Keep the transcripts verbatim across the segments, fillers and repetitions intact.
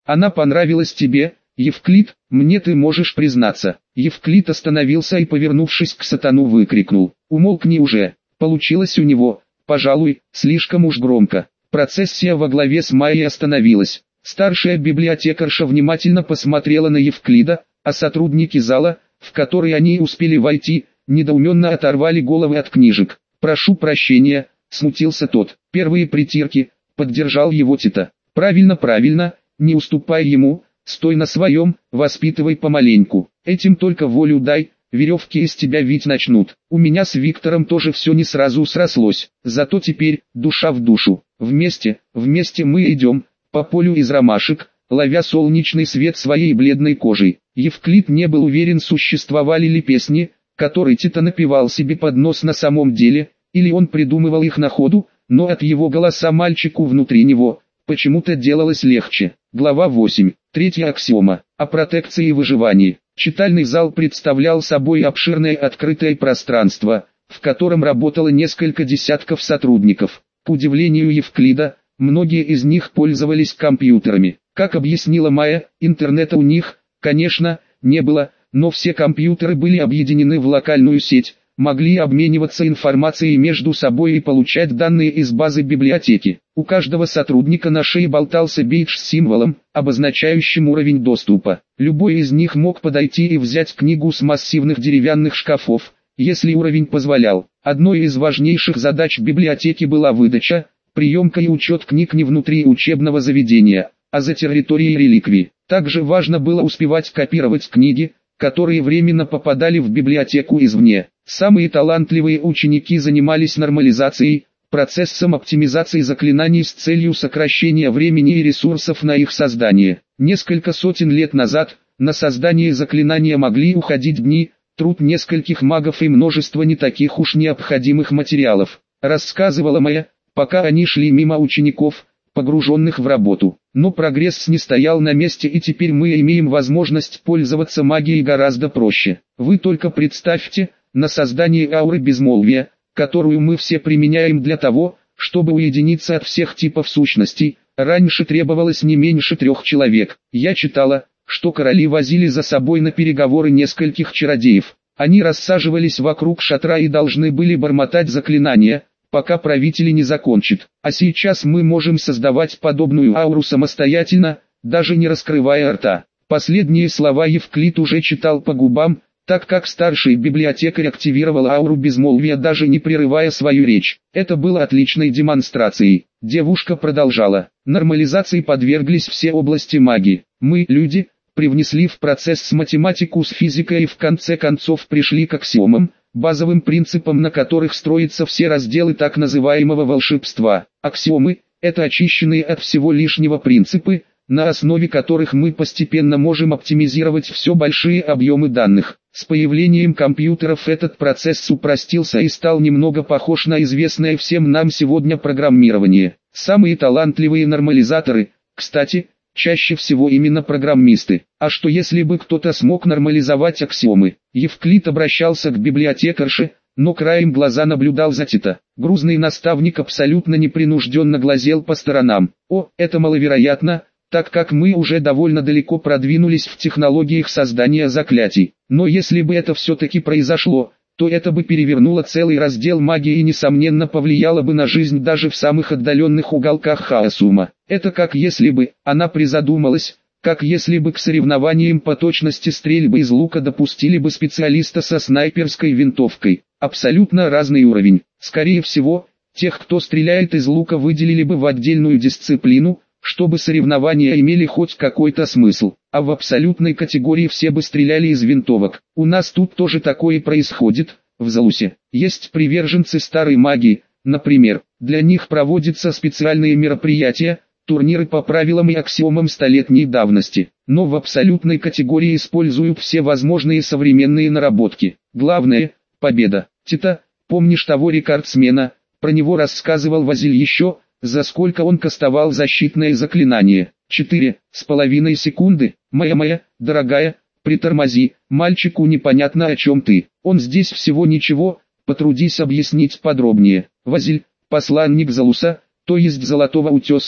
Она понравилась тебе, Евклид, мне ты можешь признаться. Евклид остановился и, повернувшись к сатану, выкрикнул: «Умолкни уже!» Получилось у него, пожалуй, слишком уж громко. Процессия во главе с Майей остановилась. Старшая библиотекарша внимательно посмотрела на Евклида, а сотрудники зала, в который они успели войти, недоуменно оторвали головы от книжек. «Прошу прощения», — смутился тот. «Первые притирки», — поддержал его Тита. «Правильно, правильно, не уступай ему, стой на своем, воспитывай помаленьку. Этим только волю дай, веревки из тебя вить начнут. У меня с Виктором тоже все не сразу срослось, зато теперь, душа в душу. Вместе, вместе мы идем, по полю из ромашек, ловя солнечный свет своей бледной кожей». Евклид не был уверен, существовали ли песни, которые Тита напевал себе под нос на самом деле, или он придумывал их на ходу, но от его голоса мальчику внутри него почему-то делалось легче. Глава восемь. Третья аксиома. О протекции и выживании. Читальный зал представлял собой обширное открытое пространство, в котором работало несколько десятков сотрудников. К удивлению Евклида, многие из них пользовались компьютерами. Как объяснила Майя, интернета у них, конечно, не было, но все компьютеры были объединены в локальную сеть, могли обмениваться информацией между собой и получать данные из базы библиотеки. У каждого сотрудника на шее болтался бейдж с символом, обозначающим уровень доступа. Любой из них мог подойти и взять книгу с массивных деревянных шкафов, если уровень позволял. Одной из важнейших задач библиотеки была выдача, приемка и учет книг не внутри учебного заведения, а за территорией реликвии. Также важно было успевать копировать книги, которые временно попадали в библиотеку извне. Самые талантливые ученики занимались нормализацией, процессом оптимизации заклинаний с целью сокращения времени и ресурсов на их создание. Несколько сотен лет назад, на создание заклинания могли уходить дни, труд нескольких магов и множество не таких уж необходимых материалов. Рассказывала Майя, пока они шли мимо учеников, погруженных в работу. Но прогресс не стоял на месте, и теперь мы имеем возможность пользоваться магией гораздо проще. Вы только представьте, на создание ауры безмолвия, которую мы все применяем для того, чтобы уединиться от всех типов сущностей, раньше требовалось не меньше трех человек. Я читала, что короли возили за собой на переговоры нескольких чародеев. Они рассаживались вокруг шатра и должны были бормотать заклинания, пока правители не закончат. А сейчас мы можем создавать подобную ауру самостоятельно, даже не раскрывая рта. Последние слова Евклид уже читал по губам, так как старший библиотекарь активировал ауру безмолвия, даже не прерывая свою речь. Это было отличной демонстрацией. Девушка продолжала. Нормализации подверглись все области магии. Мы, люди, привнесли в процесс математику с физикой и в конце концов пришли к аксиомам, базовым принципам, на которых строятся все разделы так называемого волшебства. Аксиомы – это очищенные от всего лишнего принципы, на основе которых мы постепенно можем оптимизировать все большие объемы данных. С появлением компьютеров этот процесс упростился и стал немного похож на известное всем нам сегодня программирование. Самые талантливые нормализаторы, кстати, чаще всего именно программисты. А что если бы кто-то смог нормализовать аксиомы? Евклид обращался к библиотекарше, но краем глаза наблюдал за Тита. Грузный наставник абсолютно непринужденно глазел по сторонам. О, это маловероятно, так как мы уже довольно далеко продвинулись в технологиях создания заклятий. Но если бы это все-таки произошло, то это бы перевернуло целый раздел магии и несомненно повлияло бы на жизнь даже в самых отдаленных уголках Хаосума. Это как если бы, она призадумалась, как если бы к соревнованиям по точности стрельбы из лука допустили бы специалиста со снайперской винтовкой. Абсолютно разный уровень. Скорее всего, тех, кто стреляет из лука, выделили бы в отдельную дисциплину, чтобы соревнования имели хоть какой-то смысл, а в абсолютной категории все бы стреляли из винтовок. У нас тут тоже такое происходит, в Залусе. Есть приверженцы старой магии, например, для них проводятся специальные мероприятия, турниры по правилам и аксиомам столетней давности, но в абсолютной категории используют все возможные современные наработки. Главное – победа. Тита, помнишь того рекордсмена, про него рассказывал Вазиль еще, за сколько он кастовал защитное заклинание? Четыре с половиной секунды. Моя-моя, дорогая, притормози, мальчику непонятно, о чем ты. Он здесь всего ничего, потрудись объяснить подробнее. Вазиль, посланник Залуса, то есть Золотого Утеса.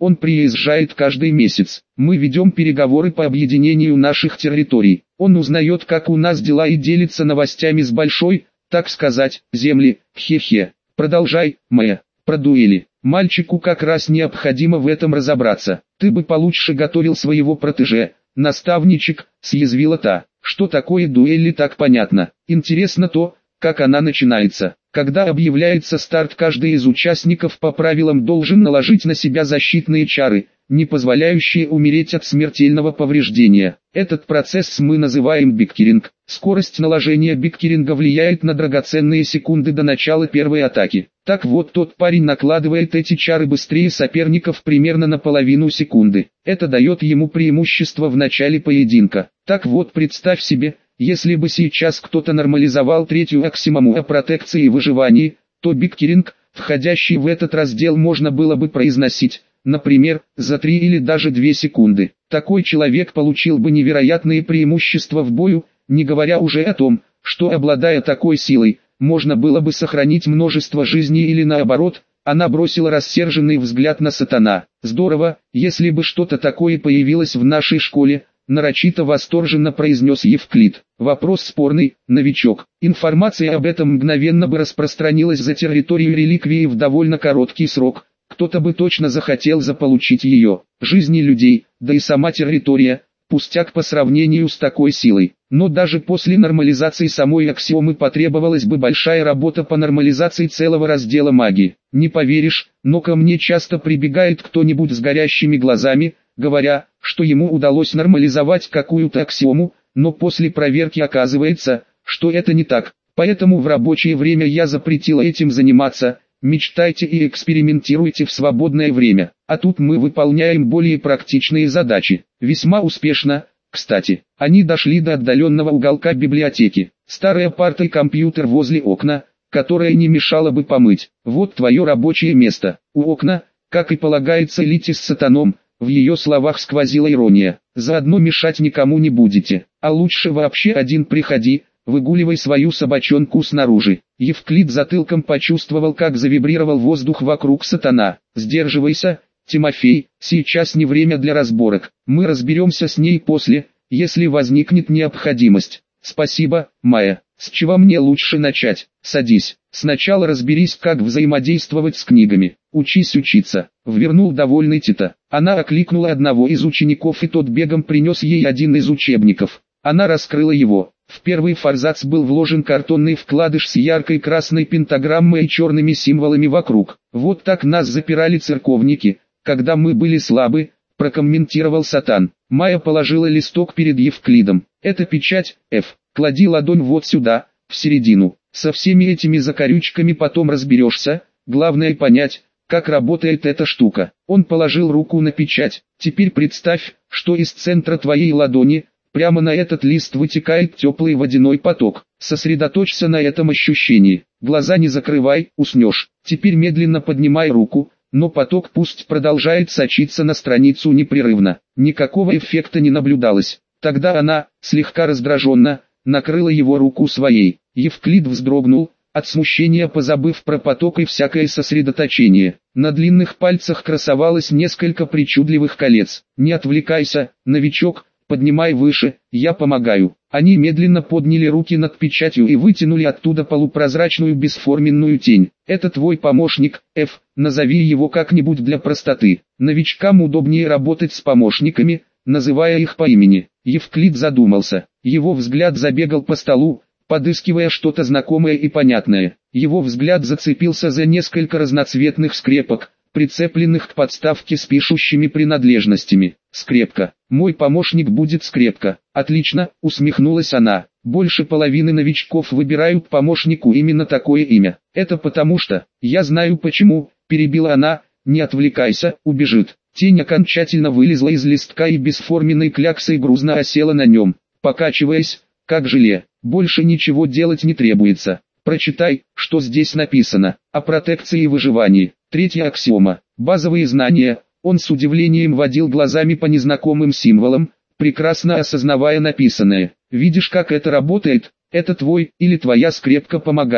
Он приезжает каждый месяц. Мы ведем переговоры по объединению наших территорий. Он узнает, как у нас дела, и делится новостями с большой, так сказать, земли. Хе-хе. Продолжай, Майя. Про дуэли. Мальчику как раз необходимо в этом разобраться. Ты бы получше готовил своего протеже, наставничек, съязвила та. Что такое дуэли, так понятно. Интересно то, как она начинается. Когда объявляется старт, каждый из участников по правилам должен наложить на себя защитные чары, не позволяющие умереть от смертельного повреждения. Этот процесс мы называем биккеринг. Скорость наложения биккеринга влияет на драгоценные секунды до начала первой атаки. Так вот, тот парень накладывает эти чары быстрее соперников примерно на половину секунды. Это дает ему преимущество в начале поединка. Так вот, представь себе, если бы сейчас кто-то нормализовал третью аксиому о протекции и выживании, то биккеринг, входящий в этот раздел, можно было бы произносить, например, за три или даже две секунды. Такой человек получил бы невероятные преимущества в бою, не говоря уже о том, что, обладая такой силой, можно было бы сохранить множество жизней или наоборот. Она бросила рассерженный взгляд на Сатана. Здорово, если бы что-то такое появилось в нашей школе, нарочито восторженно произнес Евклид. Вопрос спорный, новичок. Информация об этом мгновенно бы распространилась за территорию реликвии в довольно короткий срок. Кто-то бы точно захотел заполучить ее. Жизни людей, да и сама территория, пустяк по сравнению с такой силой. Но даже после нормализации самой аксиомы потребовалась бы большая работа по нормализации целого раздела магии. Не поверишь, но ко мне часто прибегает кто-нибудь с горящими глазами, говоря, что ему удалось нормализовать какую-то аксиому, но после проверки оказывается, что это не так. Поэтому в рабочее время я запретила этим заниматься. Мечтайте и экспериментируйте в свободное время. А тут мы выполняем более практичные задачи. Весьма успешно. Кстати, они дошли до отдаленного уголка библиотеки. Старая парта и компьютер возле окна, которое не мешало бы помыть. Вот твое рабочее место. У окна, как и полагается элите с Сатаном, в ее словах сквозила ирония. Заодно мешать никому не будете. А лучше вообще один приходи, выгуливай свою собачонку снаружи. Евклид затылком почувствовал, как завибрировал воздух вокруг Сатана. Сдерживайся, Тимофей, сейчас не время для разборок. Мы разберемся с ней после, если возникнет необходимость. Спасибо, Майя. С чего мне лучше начать? Садись. Сначала разберись, как взаимодействовать с книгами. Учись учиться. Ввернул довольный Тита. Она окликнула одного из учеников, и тот бегом принес ей один из учебников. Она раскрыла его. В первый форзац был вложен картонный вкладыш с яркой красной пентаграммой и черными символами вокруг. Вот так нас запирали церковники, когда мы были слабы, прокомментировал Сатан. Майя положила листок перед Евклидом. Это печать, F. Клади ладонь вот сюда, в середину. Со всеми этими закорючками потом разберешься, главное понять, как работает эта штука. Он положил руку на печать. Теперь представь, что из центра твоей ладони, прямо на этот лист вытекает теплый водяной поток. Сосредоточься на этом ощущении. Глаза не закрывай, уснешь. Теперь медленно поднимай руку, но поток пусть продолжает сочиться на страницу непрерывно. Никакого эффекта не наблюдалось. Тогда она, слегка раздраженно, накрыла его руку своей. Евклид вздрогнул, от смущения позабыв про поток и всякое сосредоточение. На длинных пальцах красовалось несколько причудливых колец. Не отвлекайся, новичок. Поднимай выше, я помогаю. Они медленно подняли руки над печатью и вытянули оттуда полупрозрачную бесформенную тень. Это твой помощник, F, назови его как-нибудь для простоты. Новичкам удобнее работать с помощниками, называя их по имени. Евклид задумался. Его взгляд забегал по столу, подыскивая что-то знакомое и понятное. Его взгляд зацепился за несколько разноцветных скрепок, прицепленных к подставке с пишущими принадлежностями. Скрепка. Мой помощник будет скрепка. Отлично, усмехнулась она. Больше половины новичков выбирают помощнику именно такое имя. Это потому что, я знаю почему, перебила она, не отвлекайся, убежит. Тень окончательно вылезла из листка и бесформенной кляксой грузно осела на нем, покачиваясь, как желе. Больше ничего делать не требуется. Прочитай, что здесь написано. О протекции и выживании. Третья аксиома. Базовые знания. Он с удивлением водил глазами по незнакомым символам, прекрасно осознавая написанное. Видишь, как это работает? Это твой или твоя скрепка помогает.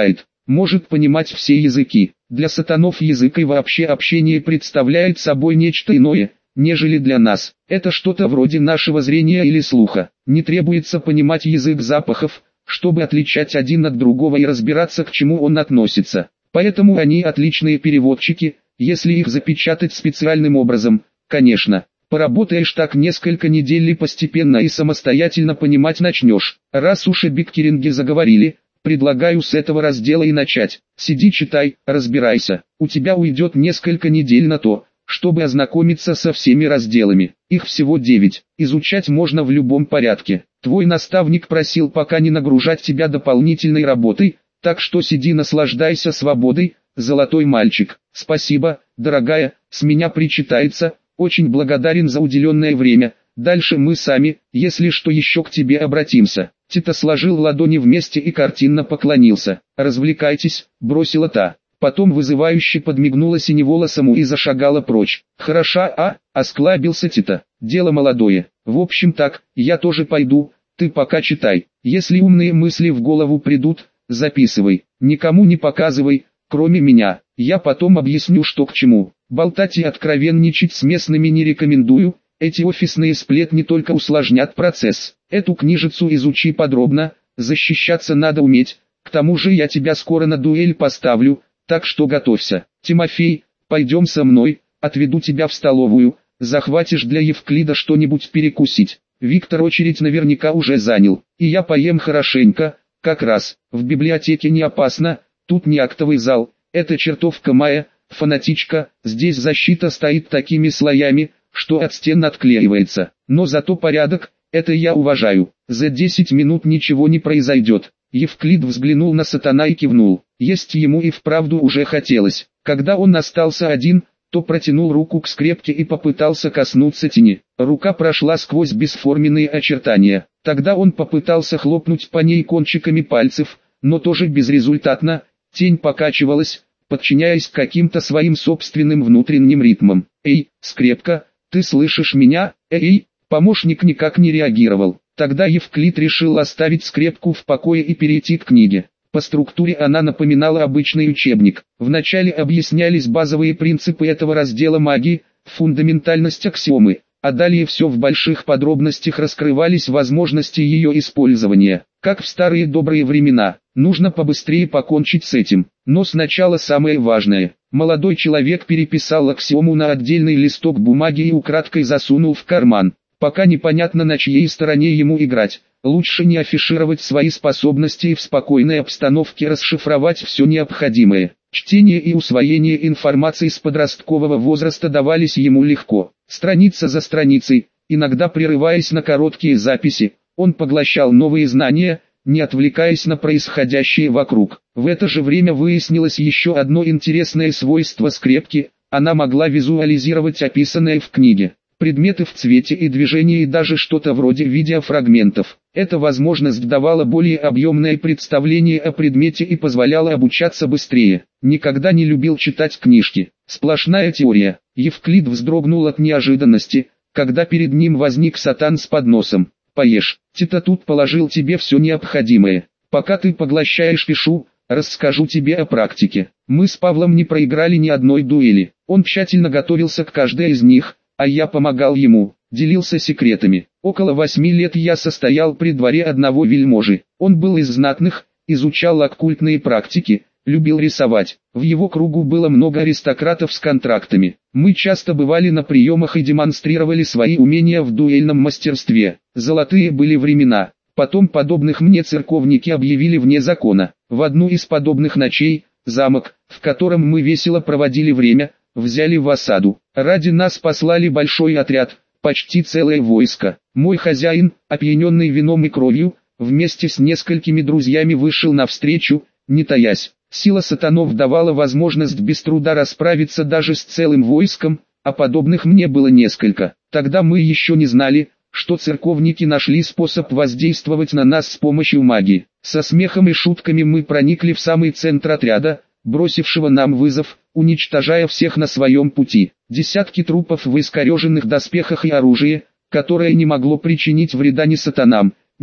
может понимать все языки. Для сатанов язык и вообще общение представляет собой нечто иное, нежели для нас. Это что-то вроде нашего зрения или слуха. Не требуется понимать язык запахов, чтобы отличать один от другого и разбираться, к чему он относится. Поэтому они отличные переводчики, если их запечатать специальным образом, конечно. Поработаешь так несколько недель и постепенно и самостоятельно понимать начнешь. Раз уж и биккеринги заговорили, предлагаю с этого раздела и начать. Сиди, читай, разбирайся. У тебя уйдет несколько недель на то, чтобы ознакомиться со всеми разделами. Их всего девять. Изучать можно в любом порядке. Твой наставник просил пока не нагружать тебя дополнительной работой, так что сиди, наслаждайся свободой, золотой мальчик. Спасибо, дорогая, с меня причитается. Очень благодарен за уделенное время. Дальше мы сами, если что, еще к тебе обратимся. Тита сложил ладони вместе и картинно поклонился. «Развлекайтесь», — бросила та. Потом вызывающе подмигнула синеволосому и зашагала прочь. «Хороша, а?» — осклабился Тита. «Дело молодое. В общем так, я тоже пойду, ты пока читай. Если умные мысли в голову придут, записывай. Никому не показывай, кроме меня. Я потом объясню, что к чему. Болтать и откровенничать с местными не рекомендую, эти офисные сплетни только усложнят процесс. Эту книжицу изучи подробно, защищаться надо уметь, к тому же я тебя скоро на дуэль поставлю, так что готовься. Тимофей, пойдем со мной, отведу тебя в столовую, захватишь для Евклида что-нибудь перекусить. Виктор очередь наверняка уже занял, и я поем хорошенько, как раз. В библиотеке не опасно, тут не актовый зал, это чертовка моя, фанатичка, здесь защита стоит такими слоями, что от стен отклеивается. Но зато порядок, это я уважаю. За десять минут ничего не произойдет. Евклид взглянул на Сатана и кивнул. Есть ему и вправду уже хотелось. Когда он остался один, то протянул руку к скрепке и попытался коснуться тени. Рука прошла сквозь бесформенные очертания. Тогда он попытался хлопнуть по ней кончиками пальцев, но тоже безрезультатно. Тень покачивалась, подчиняясь каким-то своим собственным внутренним ритмам. «Эй, скрепка, ты слышишь меня? Эй!» Помощник никак не реагировал. Тогда Евклид решил оставить скрепку в покое и перейти к книге. По структуре она напоминала обычный учебник. Вначале объяснялись базовые принципы этого раздела магии, фундаментальность аксиомы, а далее все в больших подробностях раскрывались возможности ее использования. Как в старые добрые времена, нужно побыстрее покончить с этим. Но сначала самое важное. Молодой человек переписал аксиому на отдельный листок бумаги и украдкой засунул в карман. Пока непонятно, на чьей стороне ему играть, лучше не афишировать свои способности и в спокойной обстановке расшифровать все необходимое. Чтение и усвоение информации с подросткового возраста давались ему легко. Страница за страницей, иногда прерываясь на короткие записи, он поглощал новые знания, не отвлекаясь на происходящее вокруг. В это же время выяснилось еще одно интересное свойство скрепки: она могла визуализировать описанное в книге. Предметы в цвете и движении и даже что-то вроде видеофрагментов. Эта возможность давала более объемное представление о предмете и позволяла обучаться быстрее. Никогда не любил читать книжки. Сплошная теория. Евклид вздрогнул от неожиданности, когда перед ним возник Сатан с подносом. «Поешь, Тита тут положил тебе все необходимое. Пока ты поглощаешь пишу, расскажу тебе о практике. Мы с Павлом не проиграли ни одной дуэли. Он тщательно готовился к каждой из них, а я помогал ему, делился секретами. Около восьми лет я состоял при дворе одного вельможи. Он был из знатных, изучал оккультные практики, любил рисовать. В его кругу было много аристократов с контрактами. Мы часто бывали на приемах и демонстрировали свои умения в дуэльном мастерстве. Золотые были времена. Потом подобных мне церковники объявили вне закона. В одну из подобных ночей, замок, в котором мы весело проводили время, взяли в осаду. Ради нас послали большой отряд, почти целое войско. Мой хозяин, опьяненный вином и кровью, вместе с несколькими друзьями вышел навстречу, не таясь. Сила сатанов давала возможность без труда расправиться даже с целым войском, а подобных мне было несколько. Тогда мы еще не знали, что церковники нашли способ воздействовать на нас с помощью магии. Со смехом и шутками мы проникли в самый центр отряда, бросившего нам вызов, уничтожая всех на своем пути. Десятки трупов в искореженных доспехах и оружии, которое не могло причинить вреда ни сатанам,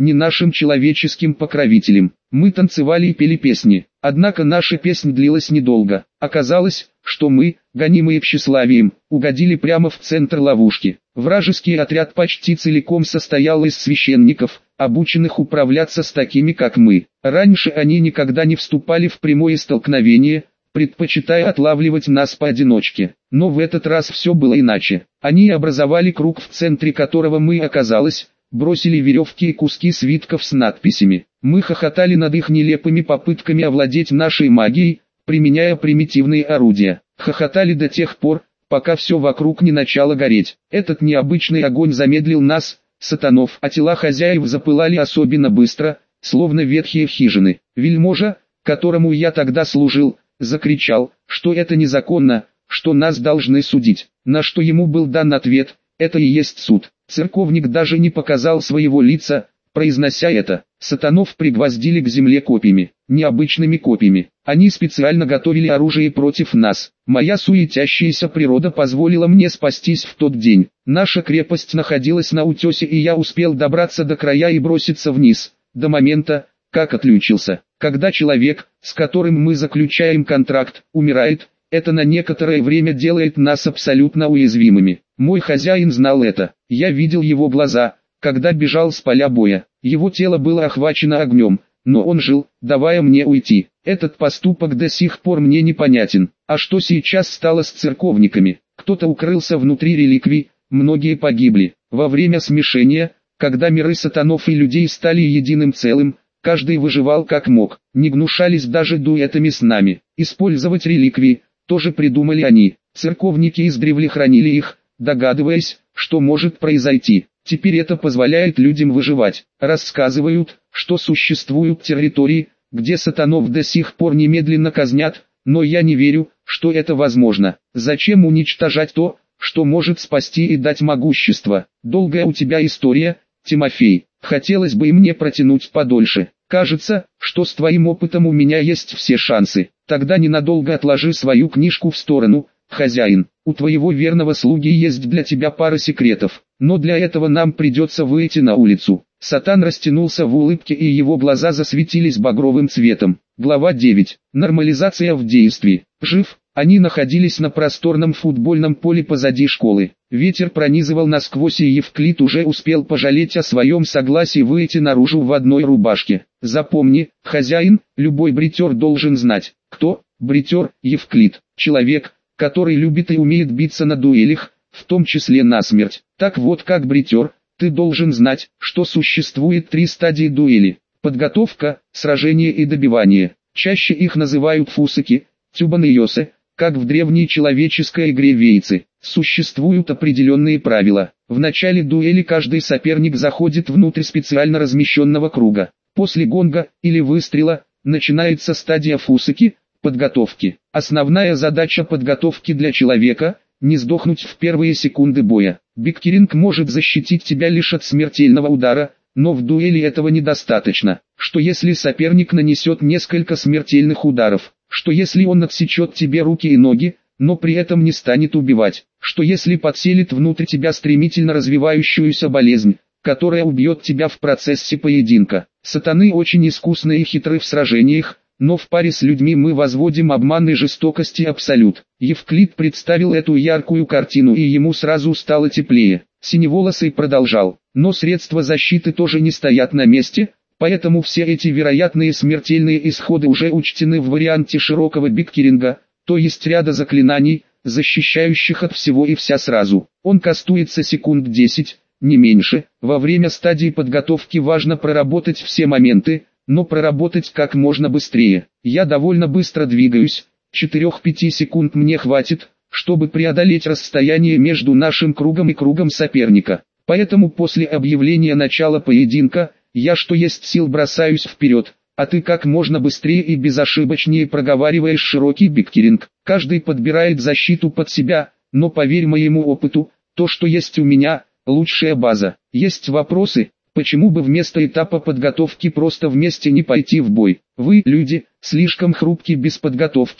ни нашим человеческим покровителем. Мы танцевали и пели песни, однако наша песня длилась недолго. Оказалось, что мы, гонимые тщеславием, угодили прямо в центр ловушки. Вражеский отряд почти целиком состоял из священников, обученных управляться с такими как мы. Раньше они никогда не вступали в прямое столкновение, предпочитая отлавливать нас поодиночке. Но в этот раз все было иначе. Они образовали круг, в центре которого мы оказались, бросили веревки и куски свитков с надписями. Мы хохотали над их нелепыми попытками овладеть нашей магией, применяя примитивные орудия. Хохотали до тех пор, пока все вокруг не начало гореть. Этот необычный огонь замедлил нас, сатанов, а тела хозяев запылали особенно быстро, словно ветхие хижины. Вельможа, которому я тогда служил, закричал, что это незаконно, что нас должны судить. На что ему был дан ответ: это и есть суд. Церковник даже не показал своего лица, произнося это. Сатанов пригвоздили к земле копьями, необычными копьями. Они специально готовили оружие против нас. Моя суетящаяся природа позволила мне спастись в тот день. Наша крепость находилась на утесе, и я успел добраться до края и броситься вниз, до момента, как отключился. Когда человек, с которым мы заключаем контракт, умирает, это на некоторое время делает нас абсолютно уязвимыми. Мой хозяин знал это. Я видел его глаза, когда бежал с поля боя. Его тело было охвачено огнем, но он жил, давая мне уйти. Этот поступок до сих пор мне непонятен. А что сейчас стало с церковниками? Кто-то укрылся внутри реликвий, многие погибли. Во время смешения, когда миры сатанов и людей стали единым целым, каждый выживал как мог. Не гнушались даже дуэтами с нами. Использовать реликвии тоже придумали они. Церковники издревле хранили их, догадываясь, что может произойти. Теперь это позволяет людям выживать. Рассказывают, что существуют территории, где сатанов до сих пор немедленно казнят, но я не верю, что это возможно. Зачем уничтожать то, что может спасти и дать могущество? Долгая у тебя история, Тимофей. Хотелось бы и мне протянуть подольше. Кажется, что с твоим опытом у меня есть все шансы. Тогда ненадолго отложи свою книжку в сторону, хозяин. У твоего верного слуги есть для тебя пара секретов, но для этого нам придется выйти на улицу. Сатан растянулся в улыбке, и его глаза засветились багровым цветом. Глава девять. Нормализация в действии. Жив. Они находились на просторном футбольном поле позади школы. Ветер пронизывал насквозь, и Евклид уже успел пожалеть о своем согласии выйти наружу в одной рубашке. Запомни, хозяин, любой бритер должен знать, кто бритер. Евклид. Человек, который любит и умеет биться на дуэлях, в том числе насмерть. Так вот, как бритер, ты должен знать, что существует три стадии дуэли: подготовка, сражение и добивание. Чаще их называют фусаки, тюбан и йосы, как в древней человеческой игре вейцы. Существуют определенные правила. В начале дуэли каждый соперник заходит внутрь специально размещенного круга. После гонга или выстрела начинается стадия фусаки, подготовки. Основная задача подготовки для человека – не сдохнуть в первые секунды боя. Биккеринг может защитить тебя лишь от смертельного удара, но в дуэли этого недостаточно. Что если соперник нанесет несколько смертельных ударов? Что если он отсечет тебе руки и ноги, но при этом не станет убивать? Что если подселит внутрь тебя стремительно развивающуюся болезнь, которая убьет тебя в процессе поединка? Сатаны очень искусны и хитры в сражениях, но в паре с людьми мы возводим обман и жестокость и абсолют. Евклид представил эту яркую картину, и ему сразу стало теплее. Синеволосый продолжал: но средства защиты тоже не стоят на месте, поэтому все эти вероятные смертельные исходы уже учтены в варианте широкого биккеринга, то есть ряда заклинаний, защищающих от всего и вся сразу. Он кастуется секунд десять, не меньше. Во время стадии подготовки важно проработать все моменты, но проработать как можно быстрее. Я довольно быстро двигаюсь, четыре-пять секунд мне хватит, чтобы преодолеть расстояние между нашим кругом и кругом соперника. Поэтому после объявления начала поединка, я что есть сил бросаюсь вперед, а ты как можно быстрее и безошибочнее проговариваешь широкий биккеринг. Каждый подбирает защиту под себя, но поверь моему опыту, то, что есть у меня, лучшая база. Есть вопросы? Почему бы вместо этапа подготовки просто вместе не пойти в бой? Вы, люди, слишком хрупки без подготовки,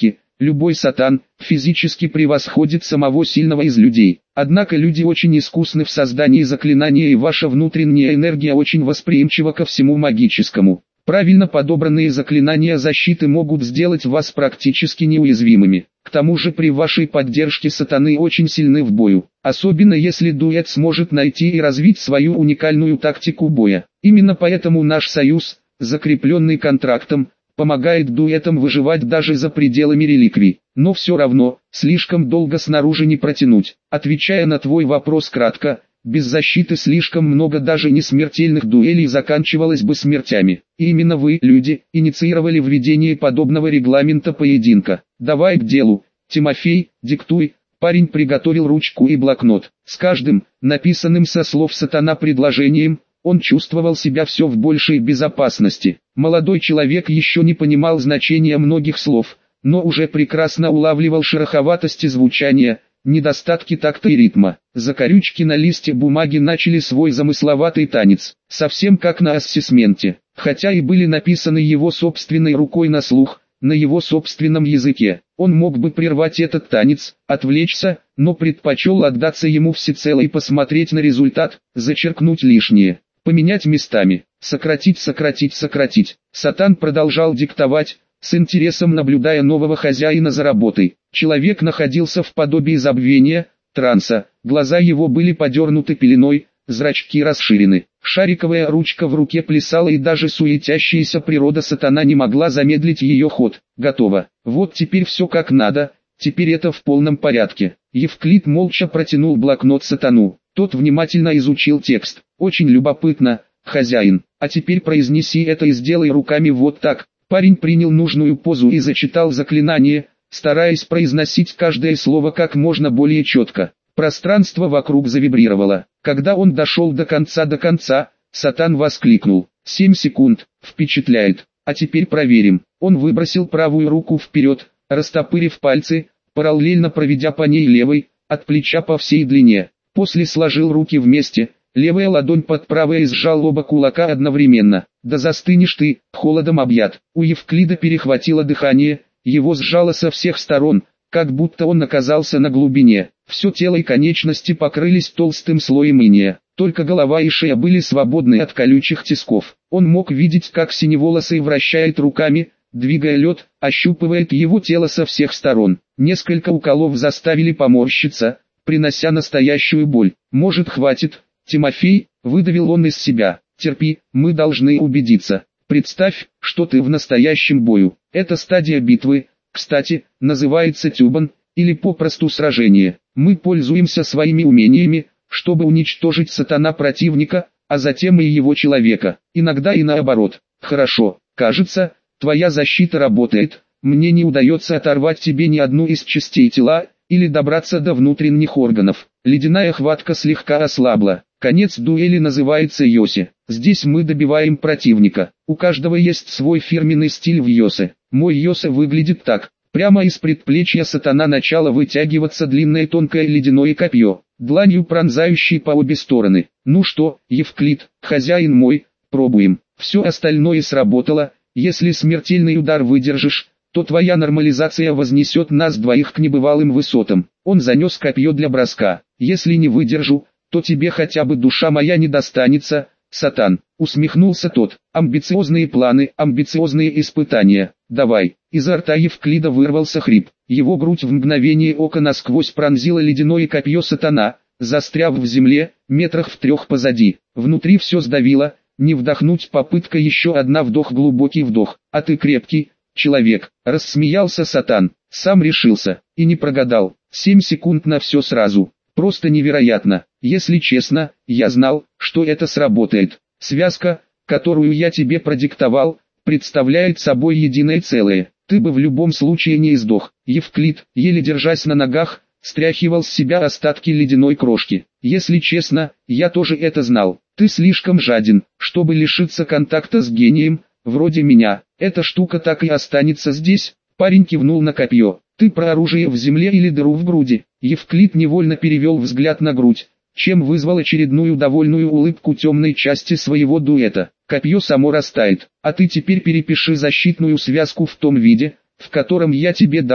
Любой сатан физически превосходит самого сильного из людей. Однако люди очень искусны в создании заклинания, и ваша внутренняя энергия очень восприимчива ко всему магическому. Правильно подобранные заклинания защиты могут сделать вас практически неуязвимыми. К тому же при вашей поддержке сатаны очень сильны в бою, особенно если дуэт сможет найти и развить свою уникальную тактику боя. Именно поэтому наш союз, закрепленный контрактом, помогает дуэтам выживать даже за пределами реликвий. Но все равно, слишком долго снаружи не протянуть. Отвечая на твой вопрос кратко, без защиты слишком много даже несмертельных дуэлей заканчивалось бы смертями. И именно вы, люди, инициировали введение подобного регламента поединка. Давай к делу, Тимофей, диктуй. Парень приготовил ручку и блокнот. С каждым, написанным со слов сатана предложением, он чувствовал себя все в большей безопасности. Молодой человек еще не понимал значения многих слов, но уже прекрасно улавливал шероховатости звучания, недостатки такта и ритма. Закорючки на листе бумаги начали свой замысловатый танец, совсем как на ассесменте, хотя и были написаны его собственной рукой на слух, на его собственном языке. Он мог бы прервать этот танец, отвлечься, но предпочел отдаться ему всецело и посмотреть на результат, зачеркнуть лишнее, поменять местами, сократить, сократить, сократить. Сатан продолжал диктовать, с интересом наблюдая нового хозяина за работой. Человек находился в подобии забвения, транса, глаза его были подернуты пеленой, зрачки расширены. Шариковая ручка в руке плясала, и даже суетящаяся природа сатана не могла замедлить ее ход. Готово. Вот теперь все как надо, теперь это в полном порядке. Евклид молча протянул блокнот сатану. Тот внимательно изучил текст. Очень любопытно, хозяин. А теперь произнеси это и сделай руками вот так. Парень принял нужную позу и зачитал заклинание, стараясь произносить каждое слово как можно более четко. Пространство вокруг завибрировало. Когда он дошел до конца до конца, сатан воскликнул. «Семь секунд, впечатляет. А теперь проверим». Он выбросил правую руку вперед, растопырив пальцы, параллельно проведя по ней левой, от плеча по всей длине. После сложил руки вместе, левая ладонь под правой и сжал оба кулака одновременно. «Да застынешь ты, холодом объят». У Евклида перехватило дыхание, его сжало со всех сторон, как будто он оказался на глубине. Все тело и конечности покрылись толстым слоем иния, только голова и шея были свободны от колючих тисков. Он мог видеть, как синеволосый вращает руками, двигая лед, ощупывает его тело со всех сторон. Несколько уколов заставили поморщиться, принося настоящую боль. «Может, хватит, Тимофей?» — выдавил он из себя. «Терпи, мы должны убедиться. Представь, что ты в настоящем бою. Эта стадия битвы, кстати, называется тюбан, или попросту сражение. Мы пользуемся своими умениями, чтобы уничтожить сатана противника, а затем и его человека. Иногда и наоборот. Хорошо, кажется, твоя защита работает. Мне не удается оторвать тебе ни одну из частей тела, или добраться до внутренних органов. Ледяная хватка слегка ослабла. Конец дуэли называется йоси. Здесь мы добиваем противника. У каждого есть свой фирменный стиль в йосе. Мой йосе выглядит так. Прямо из предплечья сатана начало вытягиваться длинное тонкое ледяное копье, дланью пронзающей по обе стороны. Ну что, Евклид, хозяин мой, пробуем. Все остальное сработало. Если смертельный удар выдержишь, то твоя нормализация вознесет нас двоих к небывалым высотам. Он занес копье для броска. Если не выдержу, то тебе хотя бы душа моя не достанется, сатан. Усмехнулся тот. Амбициозные планы, амбициозные испытания. Давай. Изо рта Евклида вырвался хрип. Его грудь в мгновение ока насквозь пронзило ледяное копье сатана, застряв в земле, метрах в трех позади. Внутри все сдавило, не вдохнуть попытка, еще одна вдох, глубокий вдох. А ты крепкий человек, рассмеялся сатан. Сам решился, и не прогадал. Семь секунд на все сразу. Просто невероятно. Если честно, я знал, что это сработает. Связка, которую я тебе продиктовал, представляет собой единое целое. Ты бы в любом случае не издох. Евклид, еле держась на ногах, стряхивал с себя остатки ледяной крошки. Если честно, я тоже это знал. Ты слишком жаден, чтобы лишиться контакта с гением, вроде меня. Эта штука так и останется здесь. Парень кивнул на копье. Ты про оружие в земле или дыру в груди? Евклид невольно перевел взгляд на грудь, чем вызвал очередную довольную улыбку темной части своего дуэта. Копье само растает, а ты теперь перепиши защитную связку в том виде, в котором я тебе дал.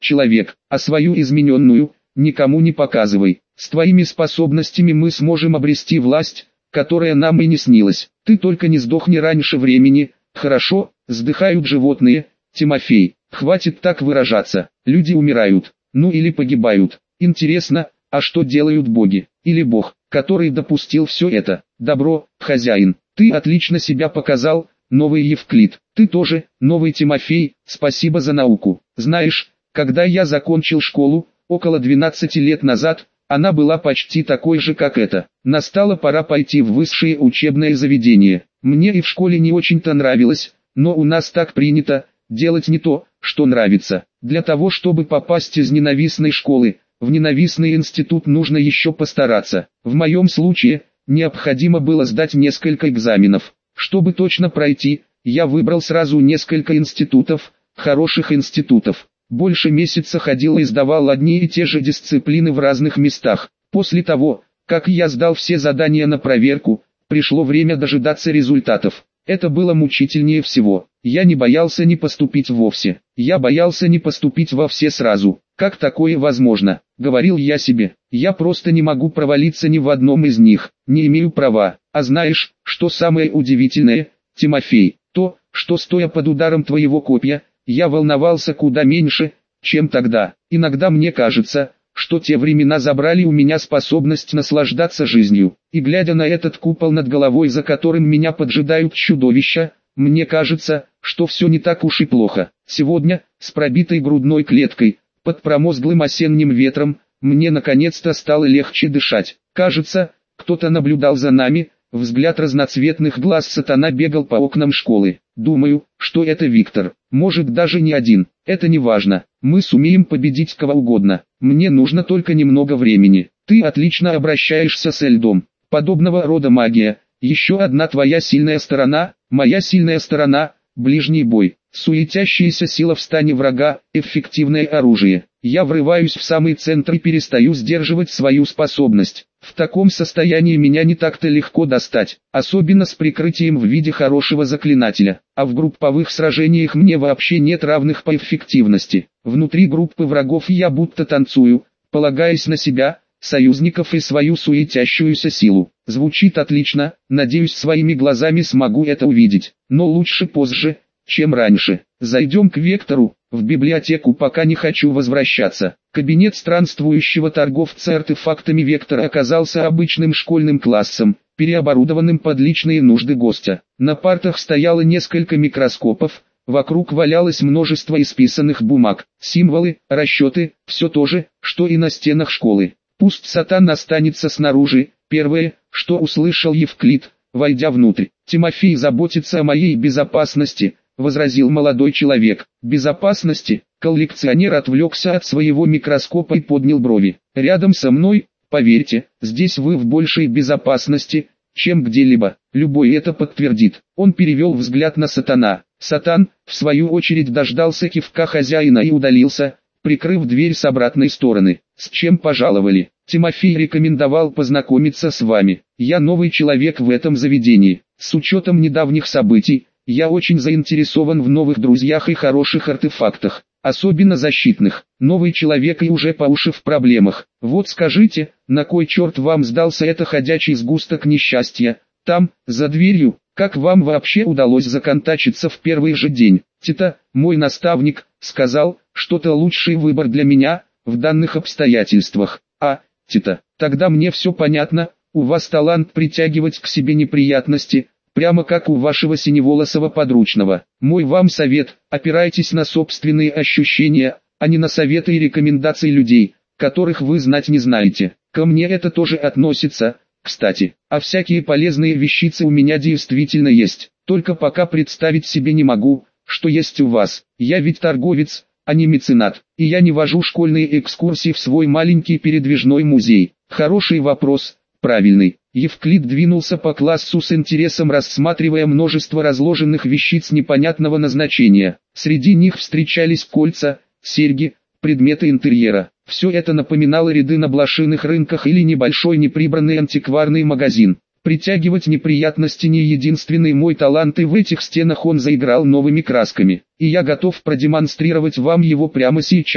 человек, а свою измененную никому не показывай. С твоими способностями мы сможем обрести власть, которая нам и не снилась. Ты только не сдохни раньше времени, хорошо? Вздыхают животные. Тимофей, хватит так выражаться. Люди умирают, ну или погибают. Интересно, а что делают боги? Или Бог, который допустил все это? Добро, хозяин, ты отлично себя показал, новый Евклид. Ты тоже, новый Тимофей, спасибо за науку. Знаешь, когда я закончил школу, около двенадцати лет назад, она была почти такой же, как эта. Настала пора пойти в высшее учебное заведение. Мне и в школе не очень-то нравилось, но у нас так принято, делать не то, что нравится. Для того, чтобы попасть из ненавистной школы в ненавистный институт, нужно еще постараться. В моем случае, необходимо было сдать несколько экзаменов. Чтобы точно пройти, я выбрал сразу несколько институтов, хороших институтов. Больше месяца ходил и сдавал одни и те же дисциплины в разных местах. После того, как я сдал все задания на проверку, пришло время дожидаться результатов. Это было мучительнее всего. Я не боялся не поступить вовсе. Я боялся не поступить во все сразу. Как такое возможно? Говорил я себе. Я просто не могу провалиться ни в одном из них. Не имею права. А знаешь, что самое удивительное, Тимофей? То, что стоя под ударом твоего копья, я волновался куда меньше, чем тогда. Иногда мне кажется, что те времена забрали у меня способность наслаждаться жизнью. И глядя на этот купол над головой, за которым меня поджидают чудовища, мне кажется, что все не так уж и плохо. Сегодня, с пробитой грудной клеткой, под промозглым осенним ветром, мне наконец-то стало легче дышать. Кажется, кто-то наблюдал за нами, взгляд разноцветных глаз сатана бегал по окнам школы. Думаю, что это Виктор. Может, даже не один. Это не важно. Мы сумеем победить кого угодно. Мне нужно только немного времени. Ты отлично обращаешься с льдом. Подобного рода магия. Еще одна твоя сильная сторона. Моя сильная сторона – ближний бой. Суетящаяся сила в стане врага – эффективное оружие. Я врываюсь в самый центр и перестаю сдерживать свою способность. В таком состоянии меня не так-то легко достать, особенно с прикрытием в виде хорошего заклинателя. А в групповых сражениях мне вообще нет равных по эффективности. Внутри группы врагов я будто танцую, полагаясь на себя, союзников и свою суетящуюся силу. Звучит отлично, надеюсь, своими глазами смогу это увидеть, но лучше позже, чем раньше. Зайдем к Вектору. В библиотеку пока не хочу возвращаться. Кабинет странствующего торговца артефактами Вектора оказался обычным школьным классом, переоборудованным под личные нужды гостя. На партах стояло несколько микроскопов, вокруг валялось множество исписанных бумаг, символы, расчеты, все то же, что и на стенах школы. Пусть сатан останется снаружи. Первое, что услышал Евклид, войдя внутрь. Тимофей заботится о моей безопасности, возразил молодой человек. Безопасности? Коллекционер отвлекся от своего микроскопа и поднял брови. Рядом со мной, поверьте, здесь вы в большей безопасности, чем где-либо. Любой это подтвердит. Он перевел взгляд на сатана. Сатан, в свою очередь, дождался кивка хозяина и удалился, прикрыв дверь с обратной стороны. С чем пожаловали? Тимофей рекомендовал познакомиться с вами. Я новый человек в этом заведении. С учетом недавних событий, я очень заинтересован в новых друзьях и хороших артефактах, особенно защитных. Новый человек и уже по уши в проблемах. Вот скажите, на кой черт вам сдался это ходячий сгусток несчастья? Там, за дверью, как вам вообще удалось законтачиться в первый же день? Тита, мой наставник, сказал, что это лучший выбор для меня, в данных обстоятельствах. А, Тита, тогда мне все понятно, у вас талант притягивать к себе неприятности, прямо как у вашего синеволосого подручного. Мой вам совет, опирайтесь на собственные ощущения, а не на советы и рекомендации людей, которых вы знать не знаете. Ко мне это тоже относится, кстати. А всякие полезные вещицы у меня действительно есть, только пока представить себе не могу, что есть у вас. Я ведь торговец, а не меценат, и я не вожу школьные экскурсии в свой маленький передвижной музей. Хороший вопрос, правильный. Евклид двинулся по классу с интересом, рассматривая множество разложенных вещиц непонятного назначения. Среди них встречались кольца, серьги, предметы интерьера. Все это напоминало ряды на блошиных рынках или небольшой неприбранный антикварный магазин. Притягивать неприятности не единственный мой талант, и в этих стенах он заиграл новыми красками. И я готов продемонстрировать вам его прямо сейчас,